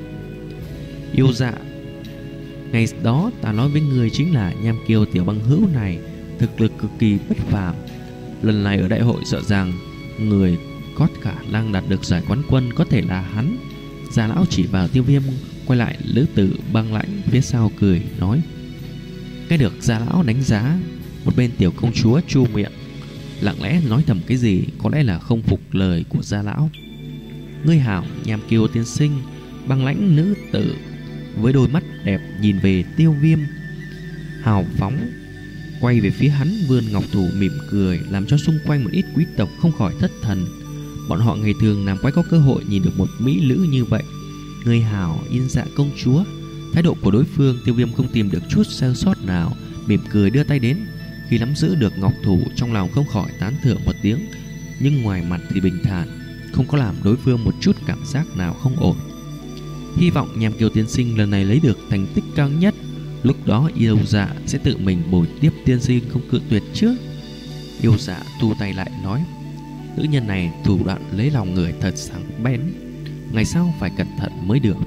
Yêu Dạ, ngày đó ta nói với người chính là Nham Kiêu tiểu băng hữu này, thực lực cực kỳ bất phàm. Lần này ở đại hội sợ rằng người có khả năng đạt được giải quán quân có thể là hắn. Gia lão chỉ vào Tiêu Viêm, quay lại lữ tử băng lãnh phía sau cười nói. Nghe được Gia lão đánh giá, một bên tiểu công chúa chu miệng, lặng lẽ nói thầm cái gì, có lẽ là không phục lời của Gia lão. Ngươi hảo Nham Kiêu tiên sinh. Băng lãnh nữ tử với đôi mắt đẹp nhìn về Tiêu Viêm, hào phóng quay về phía hắn, vươn ngọc thủ mỉm cười, làm cho xung quanh một ít quý tộc không khỏi thất thần. Bọn họ ngày thường làm quái có cơ hội nhìn được một mỹ nữ như vậy. Người hảo Yên Dạ công chúa. Thái độ của đối phương Tiêu Viêm không tìm được chút sơ sót nào, mỉm cười đưa tay đến. Khi nắm giữ được ngọc thủ, trong lòng không khỏi tán thưởng một tiếng, nhưng ngoài mặt thì bình thản, không có làm đối phương một chút cảm giác nào không ổn. Hy vọng Nham Kiêu tiên sinh lần này lấy được thành tích cao nhất, lúc đó Yêu Dạ sẽ tự mình bồi tiếp tiên sinh không cự tuyệt chứ. Yêu Dạ thu tay lại nói, nữ nhân này thủ đoạn lấy lòng người thật sáng bén, ngày sau phải cẩn thận mới được.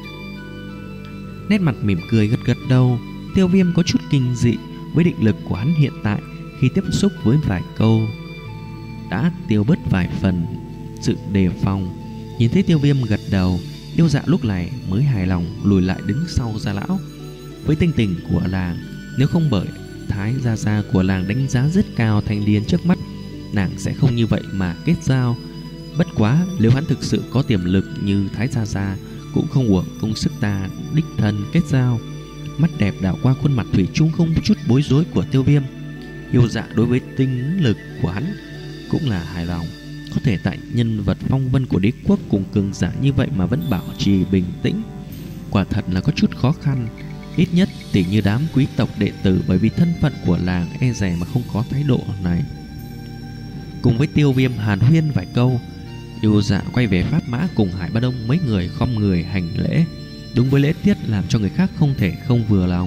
Nét mặt mỉm cười gật gật đầu. Tiêu Viêm có chút kinh dị với định lực của hắn hiện tại, khi tiếp xúc với vài câu đã tiêu bớt vài phần sự đề phòng. Nhìn thấy Tiêu Viêm gật đầu, Yêu Dạ lúc này mới hài lòng lùi lại đứng sau Gia lão. Với tinh tình của làng, nếu không bởi Thái Gia Gia của làng đánh giá rất cao thanh niên trước mắt, nàng sẽ không như vậy mà kết giao. Bất quá nếu hắn thực sự có tiềm lực như Thái Gia Gia, cũng không uổng công sức ta đích thân kết giao. Mắt đẹp đảo qua khuôn mặt thủy chung không chút bối rối của Tiêu Viêm. Yêu Dạ đối với tinh lực của hắn cũng là hài lòng. Có thể tại nhân vật phong vân của đế quốc cùng cường giả như vậy mà vẫn bảo trì bình tĩnh, quả thật là có chút khó khăn. Ít nhất tỉ như đám quý tộc đệ tử, bởi vì thân phận của làng e dè mà không có thái độ này. Cùng với Tiêu Viêm hàn huyên vài câu, Yêu Dạ quay về Pháp Mã cùng Hải Ba Đông mấy người khom người hành lễ, đúng với lễ tiết làm cho người khác không thể không vừa lòng.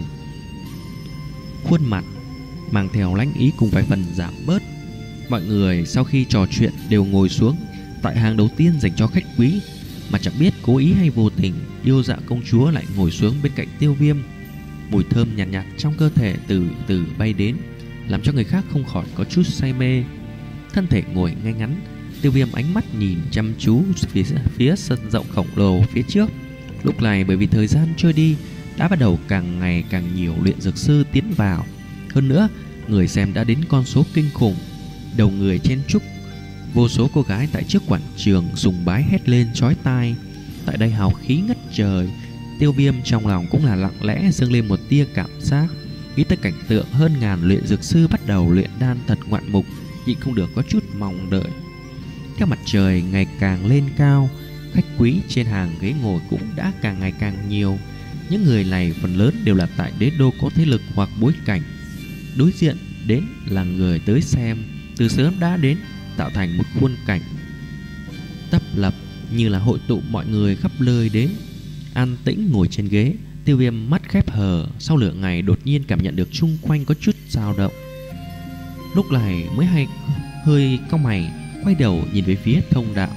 Khuôn mặt mang theo lãnh ý cùng vài phần giảm bớt. Mọi người sau khi trò chuyện đều ngồi xuống tại hàng đầu tiên dành cho khách quý, mà chẳng biết cố ý hay vô tình, Yêu Dạ công chúa lại ngồi xuống bên cạnh Tiêu Viêm. Mùi thơm nhàn nhạt, nhạt trong cơ thể từ từ bay đến, làm cho người khác không khỏi có chút say mê. Thân thể ngồi ngay ngắn, Tiêu Viêm ánh mắt nhìn chăm chú phía, phía sân rộng khổng lồ phía trước. Lúc này bởi vì thời gian trôi đi, đã bắt đầu càng ngày càng nhiều luyện dược sư tiến vào. Hơn nữa, người xem đã đến con số kinh khủng. Đầu người chen chúc, vô số cô gái tại trước quảng trường sùng bái hét lên chói tai. Tại đây hào khí ngất trời. Tiêu Viêm trong lòng cũng là lặng lẽ dâng lên một tia cảm giác. Nghĩ tới cảnh tượng hơn ngàn luyện dược sư bắt đầu luyện đan thật ngoạn mục, nhịn không được có chút mong đợi. Theo mặt trời ngày càng lên cao, khách quý trên hàng ghế ngồi cũng đã càng ngày càng nhiều. Những người này phần lớn đều là tại đế đô có thế lực hoặc bối cảnh. Đối diện đến là người tới xem, từ sớm đã đến, tạo thành một khuôn cảnh tấp lập như là hội tụ mọi người khắp nơi đến. An tĩnh ngồi trên ghế, Tiêu Viêm mắt khép hờ, sau lửa ngày đột nhiên cảm nhận được chung quanh có chút dao động. Lúc này mới hay hơi cau mày, quay đầu nhìn về phía thông đạo.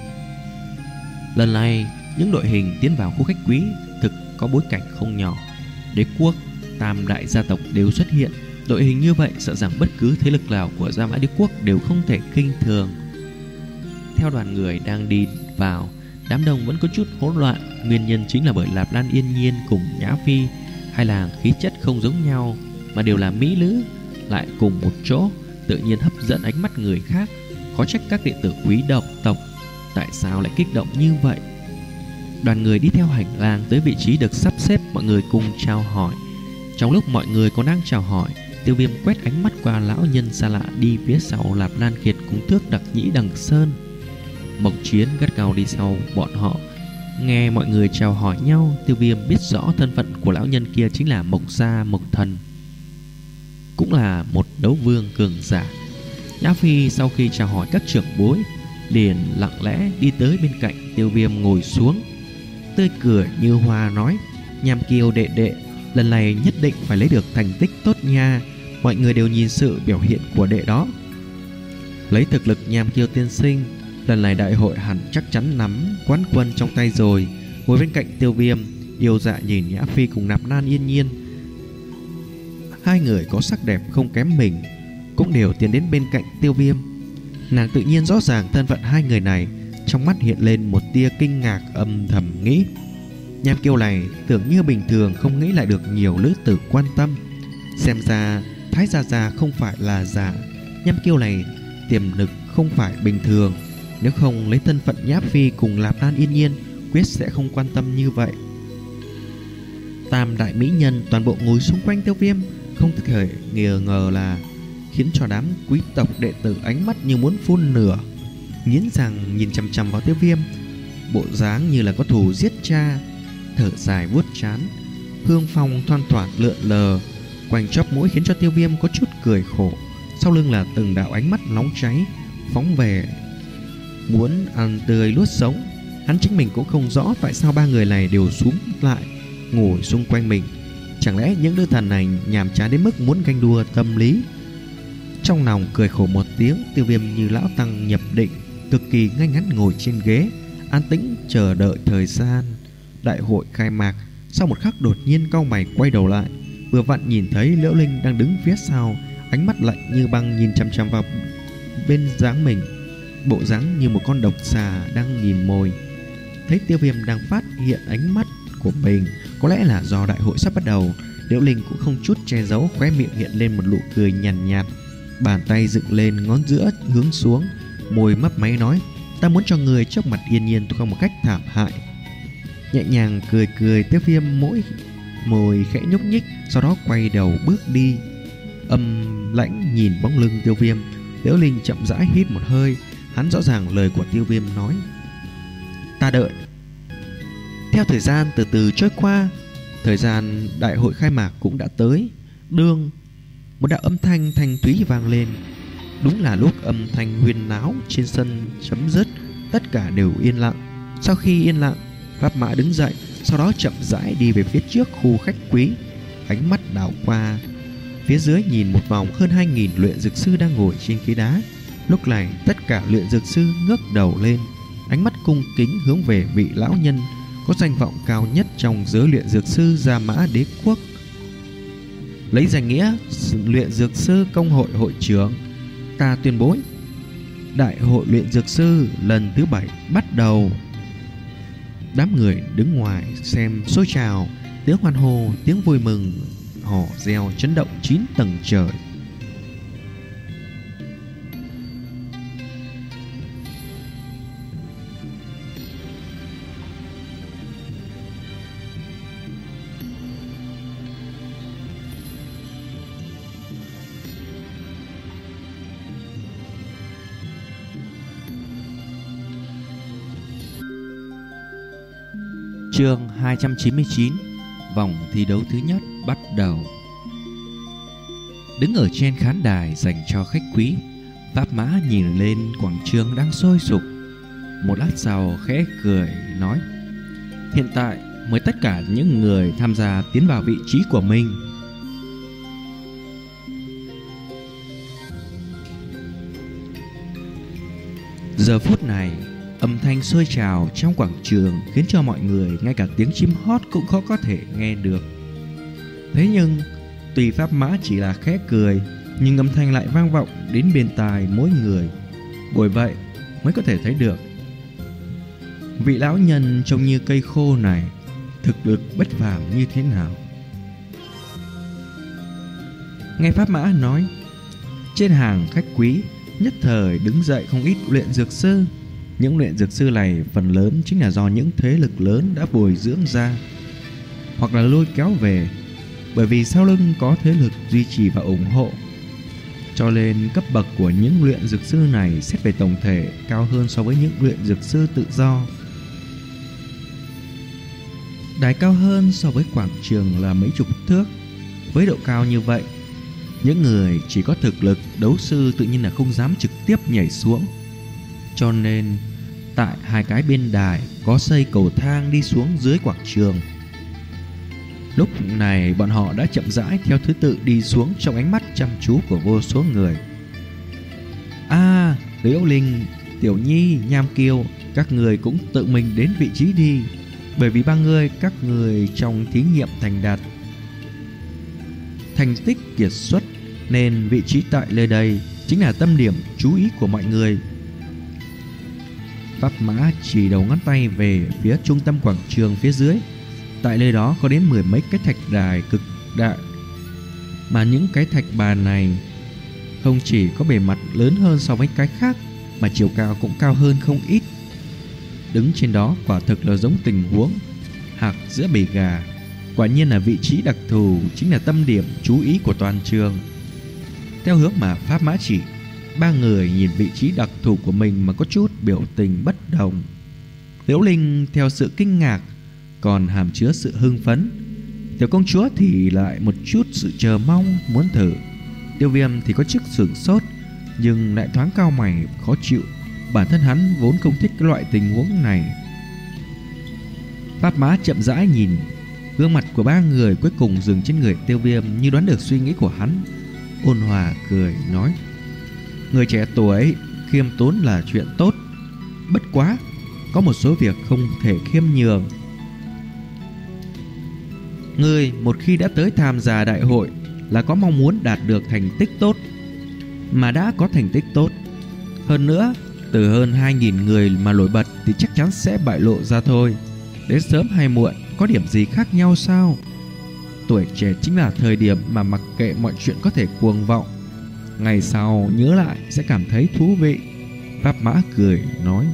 Lần này những đội hình tiến vào khu khách quý thực có bối cảnh không nhỏ. Đế quốc, tam đại gia tộc đều xuất hiện. Đội hình như vậy sợ rằng bất cứ thế lực nào của Gia Mã Đế quốc đều không thể khinh thường. Theo đoàn người đang đi vào, đám đông vẫn có chút hỗn loạn. Nguyên nhân chính là bởi Lạp Lan Yên Nhiên cùng Nhã Phi hai làng khí chất không giống nhau, mà đều là mỹ nữ, lại cùng một chỗ, tự nhiên hấp dẫn ánh mắt người khác. Khó trách các đệ tử quý độc tộc tại sao lại kích động như vậy. Đoàn người đi theo hành lang tới vị trí được sắp xếp, mọi người cùng chào hỏi. Trong lúc mọi người còn đang chào hỏi, Tiêu Viêm quét ánh mắt qua lão nhân xa lạ đi phía sau Lạp Lan Kiệt cùng Thước Đặc Nhĩ Đằng Sơn. Mộc Chiến gắt gao đi sau bọn họ. Nghe mọi người chào hỏi nhau, Tiêu Viêm biết rõ thân phận của lão nhân kia chính là Mộc Gia Mộc Thần, cũng là một đấu vương cường giả. Nhã Phi sau khi chào hỏi các trưởng bối, liền lặng lẽ đi tới bên cạnh Tiêu Viêm ngồi xuống, tươi cười như hoa nói: Nham Kiêu đệ đệ, lần này nhất định phải lấy được thành tích tốt nha. Mọi người đều nhìn sự biểu hiện của đệ đó. Lấy thực lực Nham Kiêu tiên sinh, lần này đại hội hẳn chắc chắn nắm quán quân trong tay rồi. Ngồi bên cạnh Tiêu Viêm, Yêu Dạ nhìn Nhã Phi cùng Nạp Lan Yên Nhiên. Hai người có sắc đẹp không kém mình, cũng đều tiến đến bên cạnh Tiêu Viêm. Nàng tự nhiên rõ ràng thân phận hai người này, trong mắt hiện lên một tia kinh ngạc, âm thầm nghĩ: Nham Kiêu này tưởng như bình thường không nghĩ lại được nhiều nữ tử quan tâm. Xem ra Thái Gia Gia không phải là giả. Nham Kiêu này tiềm lực không phải bình thường. Nếu không lấy thân phận Nhã Phi cùng Lạp Lan Yên Nhiên, quyết sẽ không quan tâm như vậy. Tam đại mỹ nhân toàn bộ ngồi xung quanh Tiêu Viêm, không thể ngờ ngờ là khiến cho đám quý tộc đệ tử ánh mắt như muốn phun lửa, nghiến răng nhìn chằm chằm vào Tiêu Viêm, bộ dáng như là có thù giết cha. Thở dài vuốt trán, hương phong thoăn thoảng lượn lờ quanh chóp mũi, khiến cho Tiêu Viêm có chút cười khổ. Sau lưng là từng đạo ánh mắt nóng cháy phóng về, muốn ăn tươi nuốt sống. Hắn chính mình cũng không rõ tại sao ba người này đều xuống lại ngồi xung quanh mình. Chẳng lẽ những nữ thần này nhàm chán đến mức muốn ganh đua tâm lý? Trong lòng cười khổ một tiếng, Tiêu Viêm như lão tăng nhập định, cực kỳ ngay ngắn ngồi trên ghế, an tĩnh chờ đợi thời gian đại hội khai mạc. Sau một khắc đột nhiên cau mày quay đầu lại, vừa vặn nhìn thấy Liễu Linh đang đứng phía sau, ánh mắt lạnh như băng nhìn chằm chằm vào bên dáng mình, bộ dáng như một con độc xà đang nhìn mồi. Thấy Tiêu Viêm đang phát hiện ánh mắt của mình, có lẽ là do đại hội sắp bắt đầu, Liễu Linh cũng không chút che giấu, khóe miệng hiện lên một nụ cười nhàn nhạt, nhạt, bàn tay dựng lên, ngón giữa hướng xuống, môi mấp máy nói: Ta muốn cho người trước mặt Yên Nhiên không một cách thảm hại. Nhẹ nhàng cười cười, Tiêu Viêm mỗi môi khẽ nhúc nhích, sau đó quay đầu bước đi. Âm lãnh nhìn bóng lưng Tiêu Viêm, Liễu Linh chậm rãi hít một hơi. Hắn rõ ràng lời của Tiêu Viêm nói: Ta đợi. Theo thời gian từ từ trôi qua, thời gian đại hội khai mạc cũng đã tới. Đương một đạo âm thanh thanh thúy vang lên. Đúng là lúc âm thanh huyên náo trên sân chấm dứt, tất cả đều yên lặng. Sau khi yên lặng, Pháp Mã đứng dậy, sau đó chậm rãi đi về phía trước khu khách quý, ánh mắt đảo qua phía dưới nhìn một vòng. Hơn hai nghìn luyện dược sư đang ngồi trên ghế đá. Lúc này tất cả luyện dược sư ngước đầu lên, ánh mắt cung kính hướng về vị lão nhân có danh vọng cao nhất trong giới luyện dược sư Gia Mã Đế quốc. Lấy danh nghĩa luyện dược sư công hội hội trưởng, ta tuyên bố đại hội luyện dược sư lần thứ bảy bắt đầu. Đám người đứng ngoài xem xôi trào, tiếng hoan hô, tiếng vui mừng hò reo chấn động chín tầng trời. Chương hai trăm chín mươi chín. Vòng thi đấu thứ nhất bắt đầu. Đứng ở trên khán đài dành cho khách quý, Pháp Mã nhìn lên quảng trường đang sôi sục. Một lát sau khẽ cười nói: Hiện tại mời tất cả những người tham gia tiến vào vị trí của mình. Giờ phút này, âm thanh sôi trào trong quảng trường khiến cho mọi người ngay cả tiếng chim hót cũng khó có thể nghe được. Thế nhưng tuy Pháp Mã chỉ là khẽ cười, nhưng âm thanh lại vang vọng đến bên tai mỗi người. Bởi vậy mới có thể thấy được vị lão nhân trông như cây khô này thực lực bất phàm như thế nào. Nghe Pháp Mã nói, trên hàng khách quý nhất thời đứng dậy không ít luyện dược sư. Những luyện dược sư này phần lớn chính là do những thế lực lớn đã bồi dưỡng ra hoặc là lôi kéo về. bởi vì sau lưng có thế lực duy trì và ủng hộ. Cho nên cấp bậc của những luyện dược sư này xét về tổng thể cao hơn so với những luyện dược sư tự do. Đài cao hơn so với quảng trường là mấy chục thước. Với độ cao như vậy, những người chỉ có thực lực đấu sư tự nhiên là không dám trực tiếp nhảy xuống. Cho nên tại hai cái bên đài có xây cầu thang đi xuống dưới quảng trường. Lúc này bọn họ đã chậm rãi theo thứ tự đi xuống trong ánh mắt chăm chú của vô số người. À, Liễu Linh, Tiểu Nhi, Nham Kiều, các người cũng tự mình đến vị trí đi. Bởi vì ba người các người trong thí nghiệm thành đạt thành tích kiệt xuất, nên vị trí tại nơi đây chính là tâm điểm chú ý của mọi người. Pháp Mã chỉ đầu ngón tay về phía trung tâm quảng trường phía dưới. Tại nơi đó có đến mười mấy cái thạch đài cực đại, mà những cái thạch bàn này không chỉ có bề mặt lớn hơn so với cái khác, mà chiều cao cũng cao hơn không ít. Đứng trên đó quả thực là giống tình huống hạc giữa bầy gà. Quả nhiên là vị trí đặc thù, chính là tâm điểm chú ý của toàn trường. Theo hướng mà Pháp Mã chỉ, ba người nhìn vị trí đặc thù của mình mà có chút biểu tình bất đồng. Liễu Linh theo sự kinh ngạc còn hàm chứa sự hưng phấn, Tiểu công chúa thì lại một chút sự chờ mong muốn thử. Tiêu Viêm thì có chút sửng sốt, nhưng lại thoáng cau mày khó chịu. Bản thân hắn vốn không thích cái loại tình huống này. Pháp Mã chậm rãi nhìn gương mặt của ba người, cuối cùng dừng trên người Tiêu Viêm, như đoán được suy nghĩ của hắn. Ôn hòa cười nói: người trẻ tuổi khiêm tốn là chuyện tốt, bất quá có một số việc không thể khiêm nhường. Ngươi một khi đã tới tham gia đại hội là có mong muốn đạt được thành tích tốt, mà đã có thành tích tốt hơn nữa, từ hơn hai nghìn người mà nổi bật thì chắc chắn sẽ bại lộ ra thôi. Đến sớm hay muộn có điểm gì khác nhau sao? Tuổi trẻ chính là thời điểm mà mặc kệ mọi chuyện có thể cuồng vọng, ngày sau nhớ lại sẽ cảm thấy thú vị. Pháp Mã cười nói.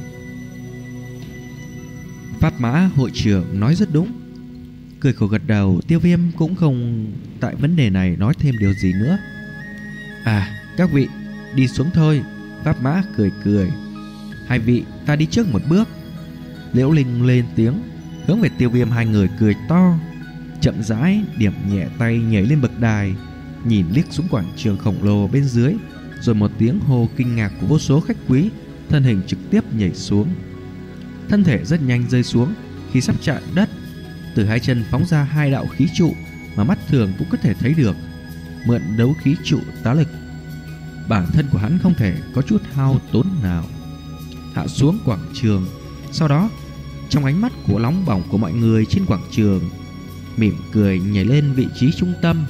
Pháp Mã hội trưởng nói rất đúng. Cười khổ gật đầu. Tiêu Viêm cũng không tại vấn đề này nói thêm điều gì nữa. À, các vị đi xuống thôi. Pháp Mã cười cười. Hai vị, ta đi trước một bước. Liễu Linh lên tiếng, hướng về Tiêu Viêm hai người cười to, chậm rãi điểm nhẹ tay nhảy lên bậc đài, nhìn liếc xuống quảng trường khổng lồ bên dưới, rồi một tiếng hô kinh ngạc của vô số khách quý, thân hình trực tiếp nhảy xuống. Thân thể rất nhanh rơi xuống, khi sắp chạm đất, từ hai chân phóng ra hai đạo khí trụ mà mắt thường cũng có thể thấy được. Mượn đấu khí trụ tá lực, bản thân của hắn không thể có chút hao tốn nào, hạ xuống quảng trường. Sau đó, trong ánh mắt của nóng bỏng của mọi người trên quảng trường, mỉm cười nhảy lên vị trí trung tâm.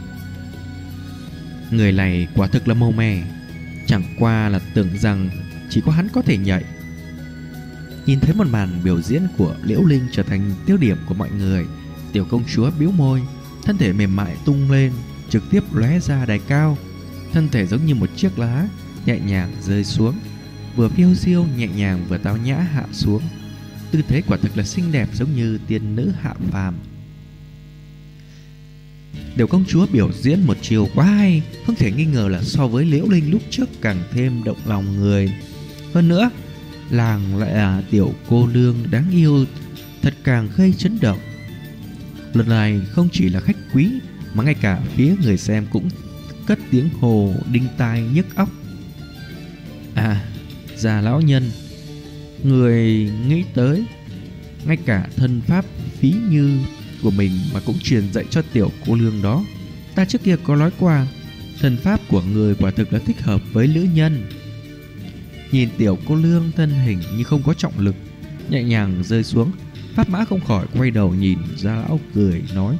Người này quả thực là màu mè, chẳng qua là tưởng rằng chỉ có hắn có thể nhảy. Nhìn thấy một màn biểu diễn của Liễu Linh trở thành tiêu điểm của mọi người, tiểu công chúa bĩu môi, thân thể mềm mại tung lên, trực tiếp lóe ra đài cao. Thân thể giống như một chiếc lá nhẹ nhàng rơi xuống, vừa phiêu diêu nhẹ nhàng vừa tao nhã hạ xuống. Tư thế quả thực là xinh đẹp, giống như tiên nữ hạ phàm. Tiểu công chúa biểu diễn một chiều quá hay, không thể nghi ngờ là so với Liễu Linh lúc trước càng thêm động lòng người. Hơn nữa, làng lại là tiểu cô nương đáng yêu, thật càng gây chấn động. Lần này không chỉ là khách quý, mà ngay cả phía người xem cũng cất tiếng hồ đinh tai nhức óc. À, già lão nhân, người nghĩ tới ngay cả thân pháp phí như của mình mà cũng truyền dạy cho tiểu cô nương đó. Ta trước kia có nói qua, thân pháp của người quả thực là thích hợp với nữ nhân. Nhìn tiểu cô nương thân hình như không có trọng lực, nhẹ nhàng rơi xuống, Pháp Mã không khỏi quay đầu nhìn Gia lão cười nói: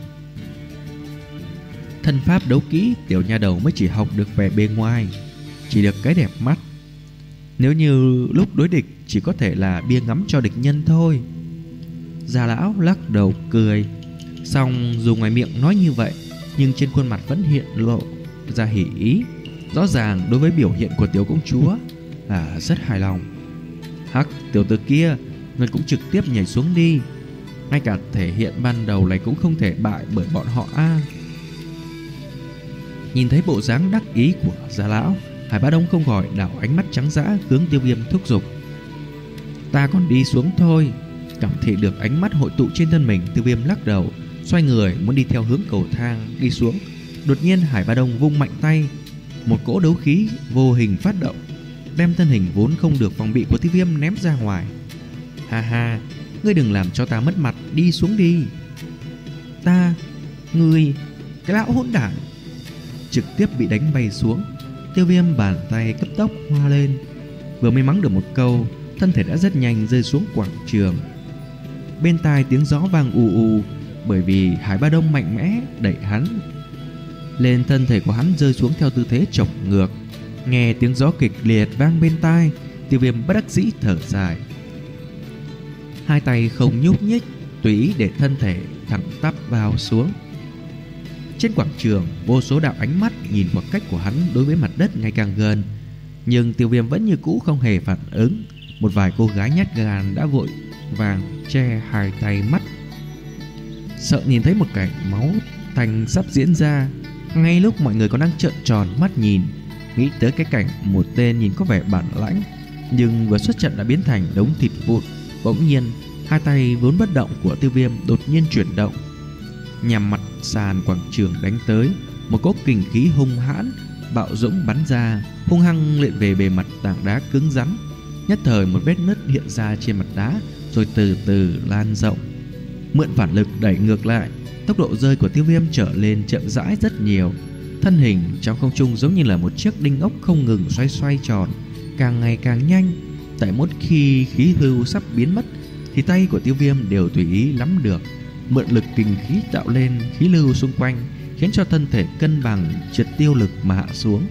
thân pháp đấu kỹ tiểu nha đầu mới chỉ học được vẻ bề ngoài, chỉ được cái đẹp mắt. Nếu như lúc đối địch chỉ có thể là bia ngắm cho địch nhân thôi. Gia lão lắc đầu cười, xong dù ngoài miệng nói như vậy, nhưng trên khuôn mặt vẫn hiện lộ ra hỉ ý. Rõ ràng đối với biểu hiện của tiểu công chúa là rất hài lòng. Hắc, tiểu tử kia, người cũng trực tiếp nhảy xuống đi. Ngay cả thể hiện ban đầu này cũng không thể bại bởi bọn họ a. Nhìn thấy bộ dáng đắc ý của Gia lão, Hải Bá Đông không khỏi đảo ánh mắt trắng dã hướng Tiêu Viêm thúc giục: "Ta còn đi xuống thôi." Cảm thị được ánh mắt hội tụ trên thân mình, Tiêu Viêm lắc đầu, xoay người muốn đi theo hướng cầu thang đi xuống. Đột nhiên Hải Bá Đông vung mạnh tay, một cỗ đấu khí vô hình phát động, đem thân hình vốn không được phòng bị của Tiêu Viêm ném ra ngoài. "Ha ha, ngươi đừng làm cho ta mất mặt, đi xuống đi." "Ta, ngươi, cái lão hỗn đản!" Trực tiếp bị đánh bay xuống. Tiêu Viêm bàn tay cấp tốc hoa lên, vừa mới mắng được một câu, thân thể đã rất nhanh rơi xuống quảng trường. Bên tai tiếng gió vang ù ù, bởi vì Hải Bá Đông mạnh mẽ đẩy hắn lên, thân thể của hắn rơi xuống theo tư thế chổng ngược. Nghe tiếng gió kịch liệt vang bên tai, Tiêu Viêm bất đắc dĩ thở dài, hai tay không nhúc nhích, tùy ý để thân thể thẳng tắp vào xuống. Trên quảng trường, vô số đạo ánh mắt nhìn khoảng cách của hắn đối với mặt đất ngày càng gần, nhưng Tiêu Viêm vẫn như cũ không hề phản ứng. Một vài cô gái nhát gan đã vội vàng che hai tay mắt, sợ nhìn thấy một cảnh máu tanh sắp diễn ra. Ngay lúc mọi người còn đang trợn tròn mắt nhìn, nghĩ tới cái cảnh một tên nhìn có vẻ bản lãnh nhưng vừa xuất trận đã biến thành đống thịt vụn, bỗng nhiên hai tay vốn bất động của Tiêu Viêm đột nhiên chuyển động, nhằm mặt sàn quảng trường đánh tới. Một cỗ kình khí hung hãn bạo dũng bắn ra, hung hăng lện về bề mặt tảng đá cứng rắn. Nhất thời một vết nứt hiện ra trên mặt đá, rồi từ từ lan rộng. Mượn phản lực đẩy ngược lại, tốc độ rơi của Tiêu Viêm trở lên chậm rãi rất nhiều. Thân hình trong không trung giống như là một chiếc đinh ốc không ngừng xoay xoay tròn, càng ngày càng nhanh. Tại mỗi khi khí lưu sắp biến mất thì tay của Tiêu Viêm đều tùy ý nắm được, mượn lực kình khí tạo lên khí lưu xung quanh, khiến cho thân thể cân bằng trượt tiêu lực mà hạ xuống.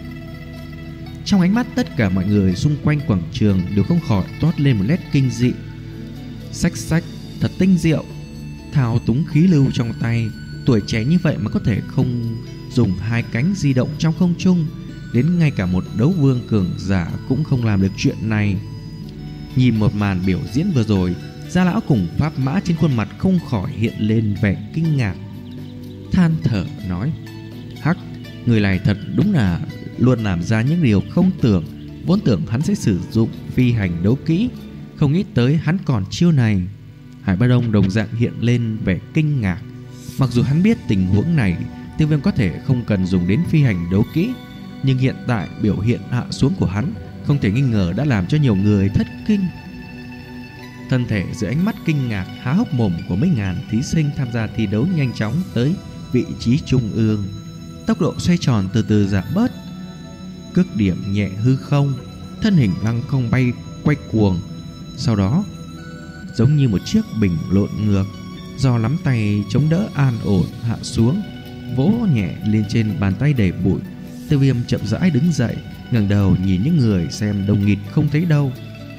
Trong ánh mắt tất cả mọi người xung quanh quảng trường đều không khỏi toát lên một nét kinh dị. Xách xách, thật tinh diệu, thao túng khí lưu trong tay, tuổi trẻ như vậy mà có thể không dùng hai cánh di động trong không trung, đến ngay cả một đấu vương cường giả cũng không làm được chuyện này. Nhìn một màn biểu diễn vừa rồi, Gia lão cùng pháp mã trên khuôn mặt không khỏi hiện lên vẻ kinh ngạc, than thở nói: "Hắc, người này thật đúng là luôn làm ra những điều không tưởng. Vốn tưởng hắn sẽ sử dụng phi hành đấu kỹ, không nghĩ tới hắn còn chiêu này." Hải Bá Đông đồng dạng hiện lên vẻ kinh ngạc. Mặc dù hắn biết tình huống này Tiêu Viêm có thể không cần dùng đến phi hành đấu kỹ, nhưng hiện tại biểu hiện hạ xuống của hắn không thể nghi ngờ đã làm cho nhiều người thất kinh. Thân thể dưới ánh mắt kinh ngạc há hốc mồm của mấy ngàn thí sinh tham gia thi đấu nhanh chóng tới vị trí trung ương. Tốc độ xoay tròn từ từ giảm bớt, cước điểm nhẹ hư không, thân hình lăng không bay quay cuồng. Sau đó giống như một chiếc bình lộn ngược, do nắm tay chống đỡ an ổn hạ xuống, vỗ nhẹ lên trên bàn tay đầy bụi. Tiêu Viêm chậm rãi đứng dậy, ngẩng đầu nhìn những người xem đông nghịt không thấy đâu.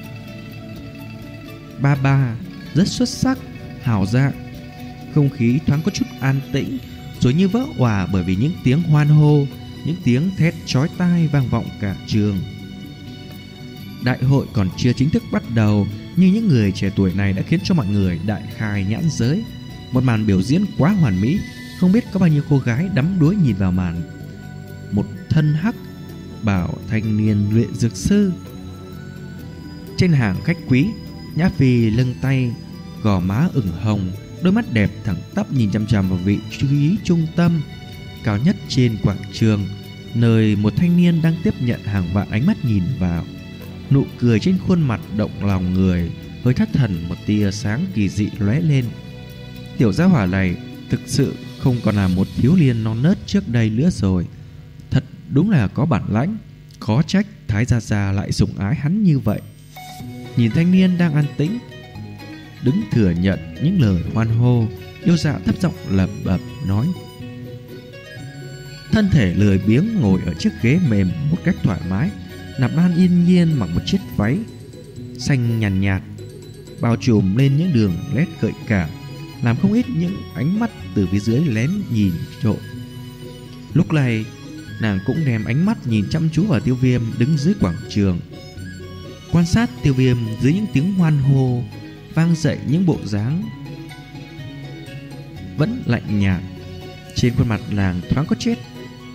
Ba ba rất xuất sắc, hào dạng. Không khí thoáng có chút an tĩnh, rồi như vỡ òa bởi vì những tiếng hoan hô, những tiếng thét chói tai vang vọng cả trường. Đại hội còn chưa chính thức bắt đầu, nhưng những người trẻ tuổi này đã khiến cho mọi người đại khai nhãn giới. Một màn biểu diễn quá hoàn mỹ, không biết có bao nhiêu cô gái đắm đuối nhìn vào màn. Một thân hắc bảo thanh niên luyện dược sư trên hàng khách quý, Nhã Phi lưng tay, gò má ửng hồng, đôi mắt đẹp thẳng tắp nhìn chằm chằm vào vị trí trung tâm cao nhất trên quảng trường, nơi một thanh niên đang tiếp nhận hàng vạn ánh mắt nhìn vào. Nụ cười trên khuôn mặt động lòng người, hơi thất thần một tia sáng kỳ dị lóe lên. Tiểu gia hỏa này thực sự không còn là một thiếu niên non nớt trước đây nữa rồi. Thật đúng là có bản lãnh, khó trách Thái gia gia lại sủng ái hắn như vậy. Nhìn thanh niên đang an tĩnh đứng thừa nhận những lời hoan hô, Yêu Dạ thấp giọng lẩm bẩm nói: thân thể lười biếng ngồi ở chiếc ghế mềm một cách thoải mái. Nạp Lan yên nhiên mặc một chiếc váy xanh nhàn nhạt, nhạt bao trùm lên những đường nét gợi cảm, làm không ít những ánh mắt từ phía dưới lén nhìn trộm. Lúc này nàng cũng đem ánh mắt nhìn chăm chú vào Tiêu Viêm đứng dưới quảng trường, quan sát Tiêu Viêm dưới những tiếng hoan hô vang dậy, những bộ dáng vẫn lạnh nhạt. Trên khuôn mặt nàng thoáng có chết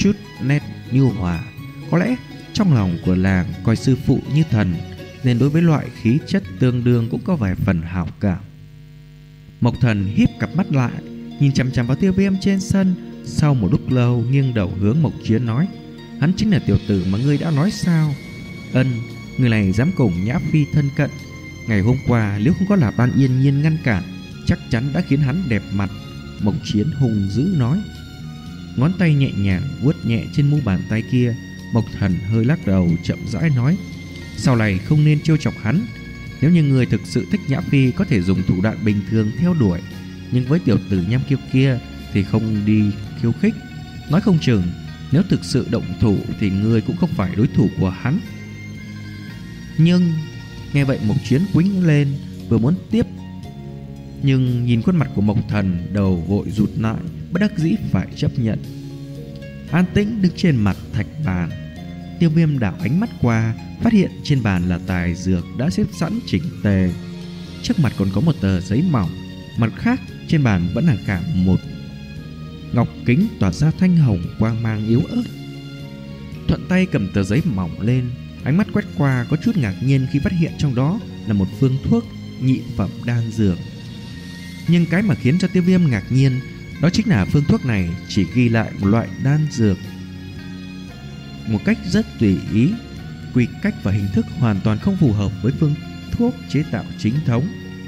chút nét nhu hòa. Có lẽ trong lòng của làng coi sư phụ như thần, nên đối với loại khí chất tương đương cũng có vài phần hảo cảm. Mộc Thần híp cặp mắt lại, nhìn chằm chằm vào Tiêu Viêm trên sân. Sau một lúc lâu nghiêng đầu hướng Mộc Chiến nói: hắn chính là tiểu tử mà ngươi đã nói sao? Ân, người này dám cùng Nhã Phi thân cận. Ngày hôm qua nếu không có là Ban Yên Nhiên ngăn cản, chắc chắn đã khiến hắn đẹp mặt. Mộc Chiến hùng dữ nói. Ngón tay nhẹ nhàng vuốt nhẹ trên mu bàn tay kia. Mộc Thần hơi lắc đầu chậm rãi nói: sau này không nên trêu chọc hắn. Nếu như người thực sự thích Nhã Phi, có thể dùng thủ đoạn bình thường theo đuổi, nhưng với tiểu tử nham kiêu kia thì không đi khiêu khích. Nói không chừng nếu thực sự động thủ thì người cũng không phải đối thủ của hắn. Nhưng nghe vậy Mộc Chiến quĩnh lên, vừa muốn tiếp, nhưng nhìn khuôn mặt của Mộc Thần, đầu vội rụt lại, bất đắc dĩ phải chấp nhận. An tĩnh đứng trên mặt thạch bàn, Tiêu Viêm đảo ánh mắt qua, phát hiện trên bàn là tài dược đã xếp sẵn chỉnh tề. Trước mặt còn có một tờ giấy mỏng, mặt khác trên bàn vẫn là cả một ngọc kính tỏa ra thanh hồng quang mang yếu ớt. Thuận tay cầm tờ giấy mỏng lên, ánh mắt quét qua có chút ngạc nhiên khi phát hiện trong đó là một phương thuốc nhị phẩm đan dược. Nhưng cái mà khiến cho Tiêu Viêm ngạc nhiên đó chính là phương thuốc này chỉ ghi lại một loại đan dược một cách rất tùy ý, quy cách và hình thức hoàn toàn không phù hợp với phương thuốc chế tạo chính thống.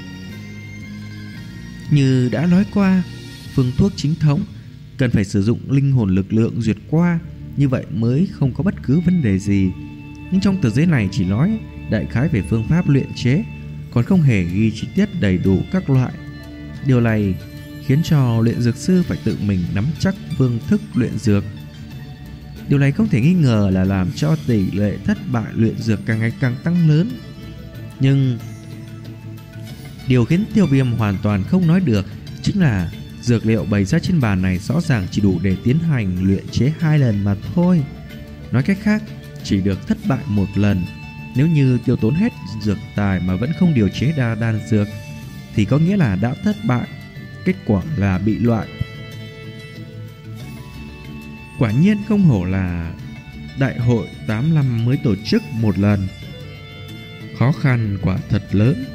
Như đã nói qua, phương thuốc chính thống cần phải sử dụng linh hồn lực lượng duyệt qua, như vậy mới không có bất cứ vấn đề gì. Nhưng trong tờ giấy này chỉ nói đại khái về phương pháp luyện chế, còn không hề ghi chi tiết đầy đủ các loại. Điều này khiến cho luyện dược sư phải tự mình nắm chắc phương thức luyện dược. Điều này không thể nghi ngờ là làm cho tỷ lệ thất bại luyện dược càng ngày càng tăng lớn. Nhưng điều khiến Tiêu Viêm hoàn toàn không nói được chính là dược liệu bày ra trên bàn này rõ ràng chỉ đủ để tiến hành luyện chế hai lần mà thôi. Nói cách khác, chỉ được thất bại một lần. Nếu như tiêu tốn hết dược tài mà vẫn không điều chế ra đan dược thì có nghĩa là đã thất bại, kết quả là bị loại. Quả nhiên không hổ là đại hội tám năm mới tổ chức một lần, khó khăn quả thật lớn.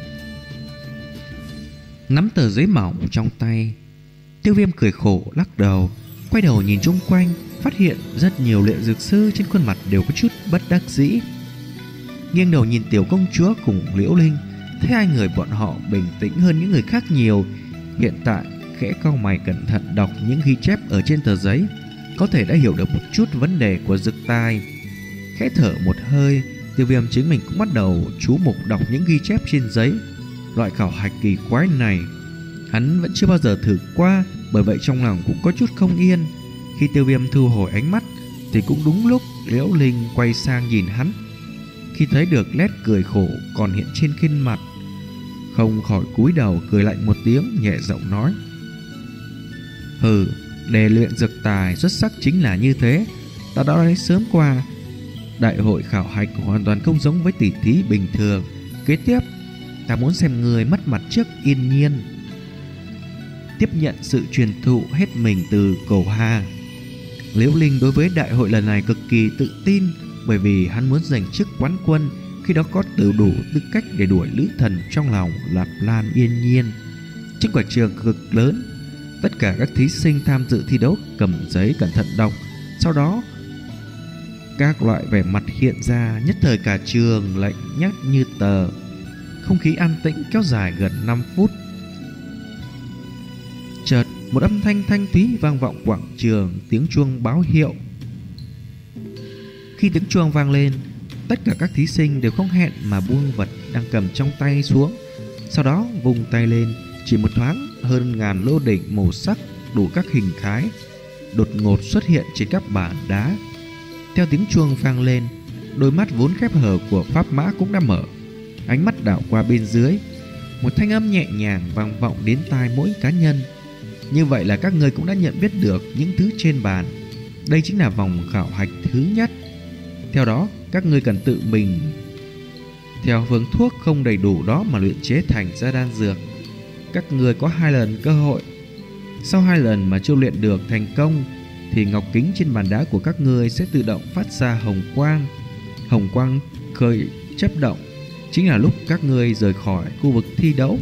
Nắm tờ giấy mỏng trong tay, Tiêu Viêm cười khổ lắc đầu, quay đầu nhìn chung quanh, phát hiện rất nhiều luyện dược sư trên khuôn mặt đều có chút bất đắc dĩ. Nghiêng đầu nhìn Tiểu Công Chúa cùng Liễu Linh, thấy hai người bọn họ bình tĩnh hơn những người khác nhiều. Hiện tại khẽ cau mày cẩn thận đọc những ghi chép ở trên tờ giấy, có thể đã hiểu được một chút vấn đề của dược tài. Khẽ thở một hơi, Tiêu Viêm chính mình cũng bắt đầu chú mục đọc những ghi chép trên giấy. Loại khảo hạch kỳ quái này hắn vẫn chưa bao giờ thử qua, bởi vậy trong lòng cũng có chút không yên. Khi Tiêu Viêm thu hồi ánh mắt thì cũng đúng lúc Liễu Linh quay sang nhìn hắn. Khi thấy được nét cười khổ còn hiện trên khuôn mặt, không khỏi cúi đầu cười lạnh một tiếng, nhẹ giọng nói: hừ, để luyện dược tài xuất sắc chính là như thế. Ta đã nói sớm qua, đại hội khảo hạch hoàn toàn không giống với tỷ thí bình thường. Kế tiếp, ta muốn xem người mất mặt trước Yên Nhiên, tiếp nhận sự truyền thụ hết mình từ Cổ Hà. Liễu Linh đối với đại hội lần này cực kỳ tự tin, bởi vì hắn muốn giành chức quán quân, khi đó có từ đủ tư cách để đuổi nữ thần trong lòng Lạp Lan Yên Nhiên. Trên quảng trường cực lớn, tất cả các thí sinh tham dự thi đấu cầm giấy cẩn thận đọc, sau đó các loại vẻ mặt hiện ra, nhất thời cả trường lạnh nhắc như tờ. Không khí an tĩnh kéo dài gần năm phút. Chợt một âm thanh thanh thúy vang vọng quảng trường, tiếng chuông báo hiệu. Khi tiếng chuông vang lên, tất cả các thí sinh đều không hẹn mà buông vật đang cầm trong tay xuống, sau đó vung tay lên. Chỉ một thoáng, hơn ngàn lô đỉnh màu sắc đủ các hình thái đột ngột xuất hiện trên các bàn đá. Theo tiếng chuông vang lên, đôi mắt vốn khép hờ của Pháp Mã cũng đã mở. Ánh mắt đảo qua bên dưới, một thanh âm nhẹ nhàng vang vọng đến tai mỗi cá nhân. Như vậy là các người cũng đã nhận biết được những thứ trên bàn. Đây chính là vòng khảo hạch thứ nhất. Theo đó, các ngươi cần tự mình theo phương thuốc không đầy đủ đó mà luyện chế thành ra đan dược. Các người có hai lần cơ hội. Sau hai lần mà chưa luyện được thành công thì ngọc kính trên bàn đá của các ngươi sẽ tự động phát ra hồng quang. Hồng quang khởi chấp động chính là lúc các ngươi rời khỏi khu vực thi đấu.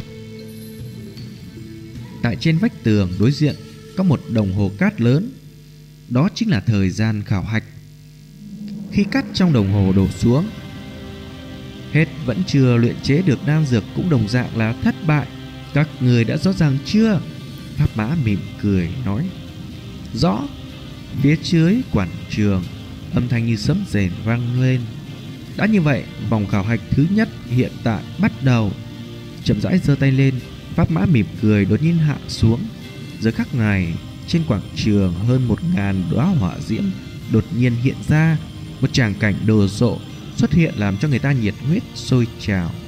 Tại trên vách tường đối diện có một đồng hồ cát lớn, đó chính là thời gian khảo hạch. Khi cát trong đồng hồ đổ xuống hết vẫn chưa luyện chế được đan dược cũng đồng dạng là thất bại. Các người đã rõ ràng chưa? Pháp Mã mỉm cười nói. Rõ. Phía dưới quảng trường âm thanh như sấm rền vang lên. Đã như vậy, vòng khảo hạch thứ nhất hiện tại bắt đầu. Chậm rãi giơ tay lên, Pháp Mã mỉm cười đột nhiên hạ xuống. Giờ khắc này, trên quảng trường hơn một ngàn đóa hỏa diễm đột nhiên hiện ra. Một tràng cảnh đồ sộ xuất hiện làm cho người ta nhiệt huyết sôi trào.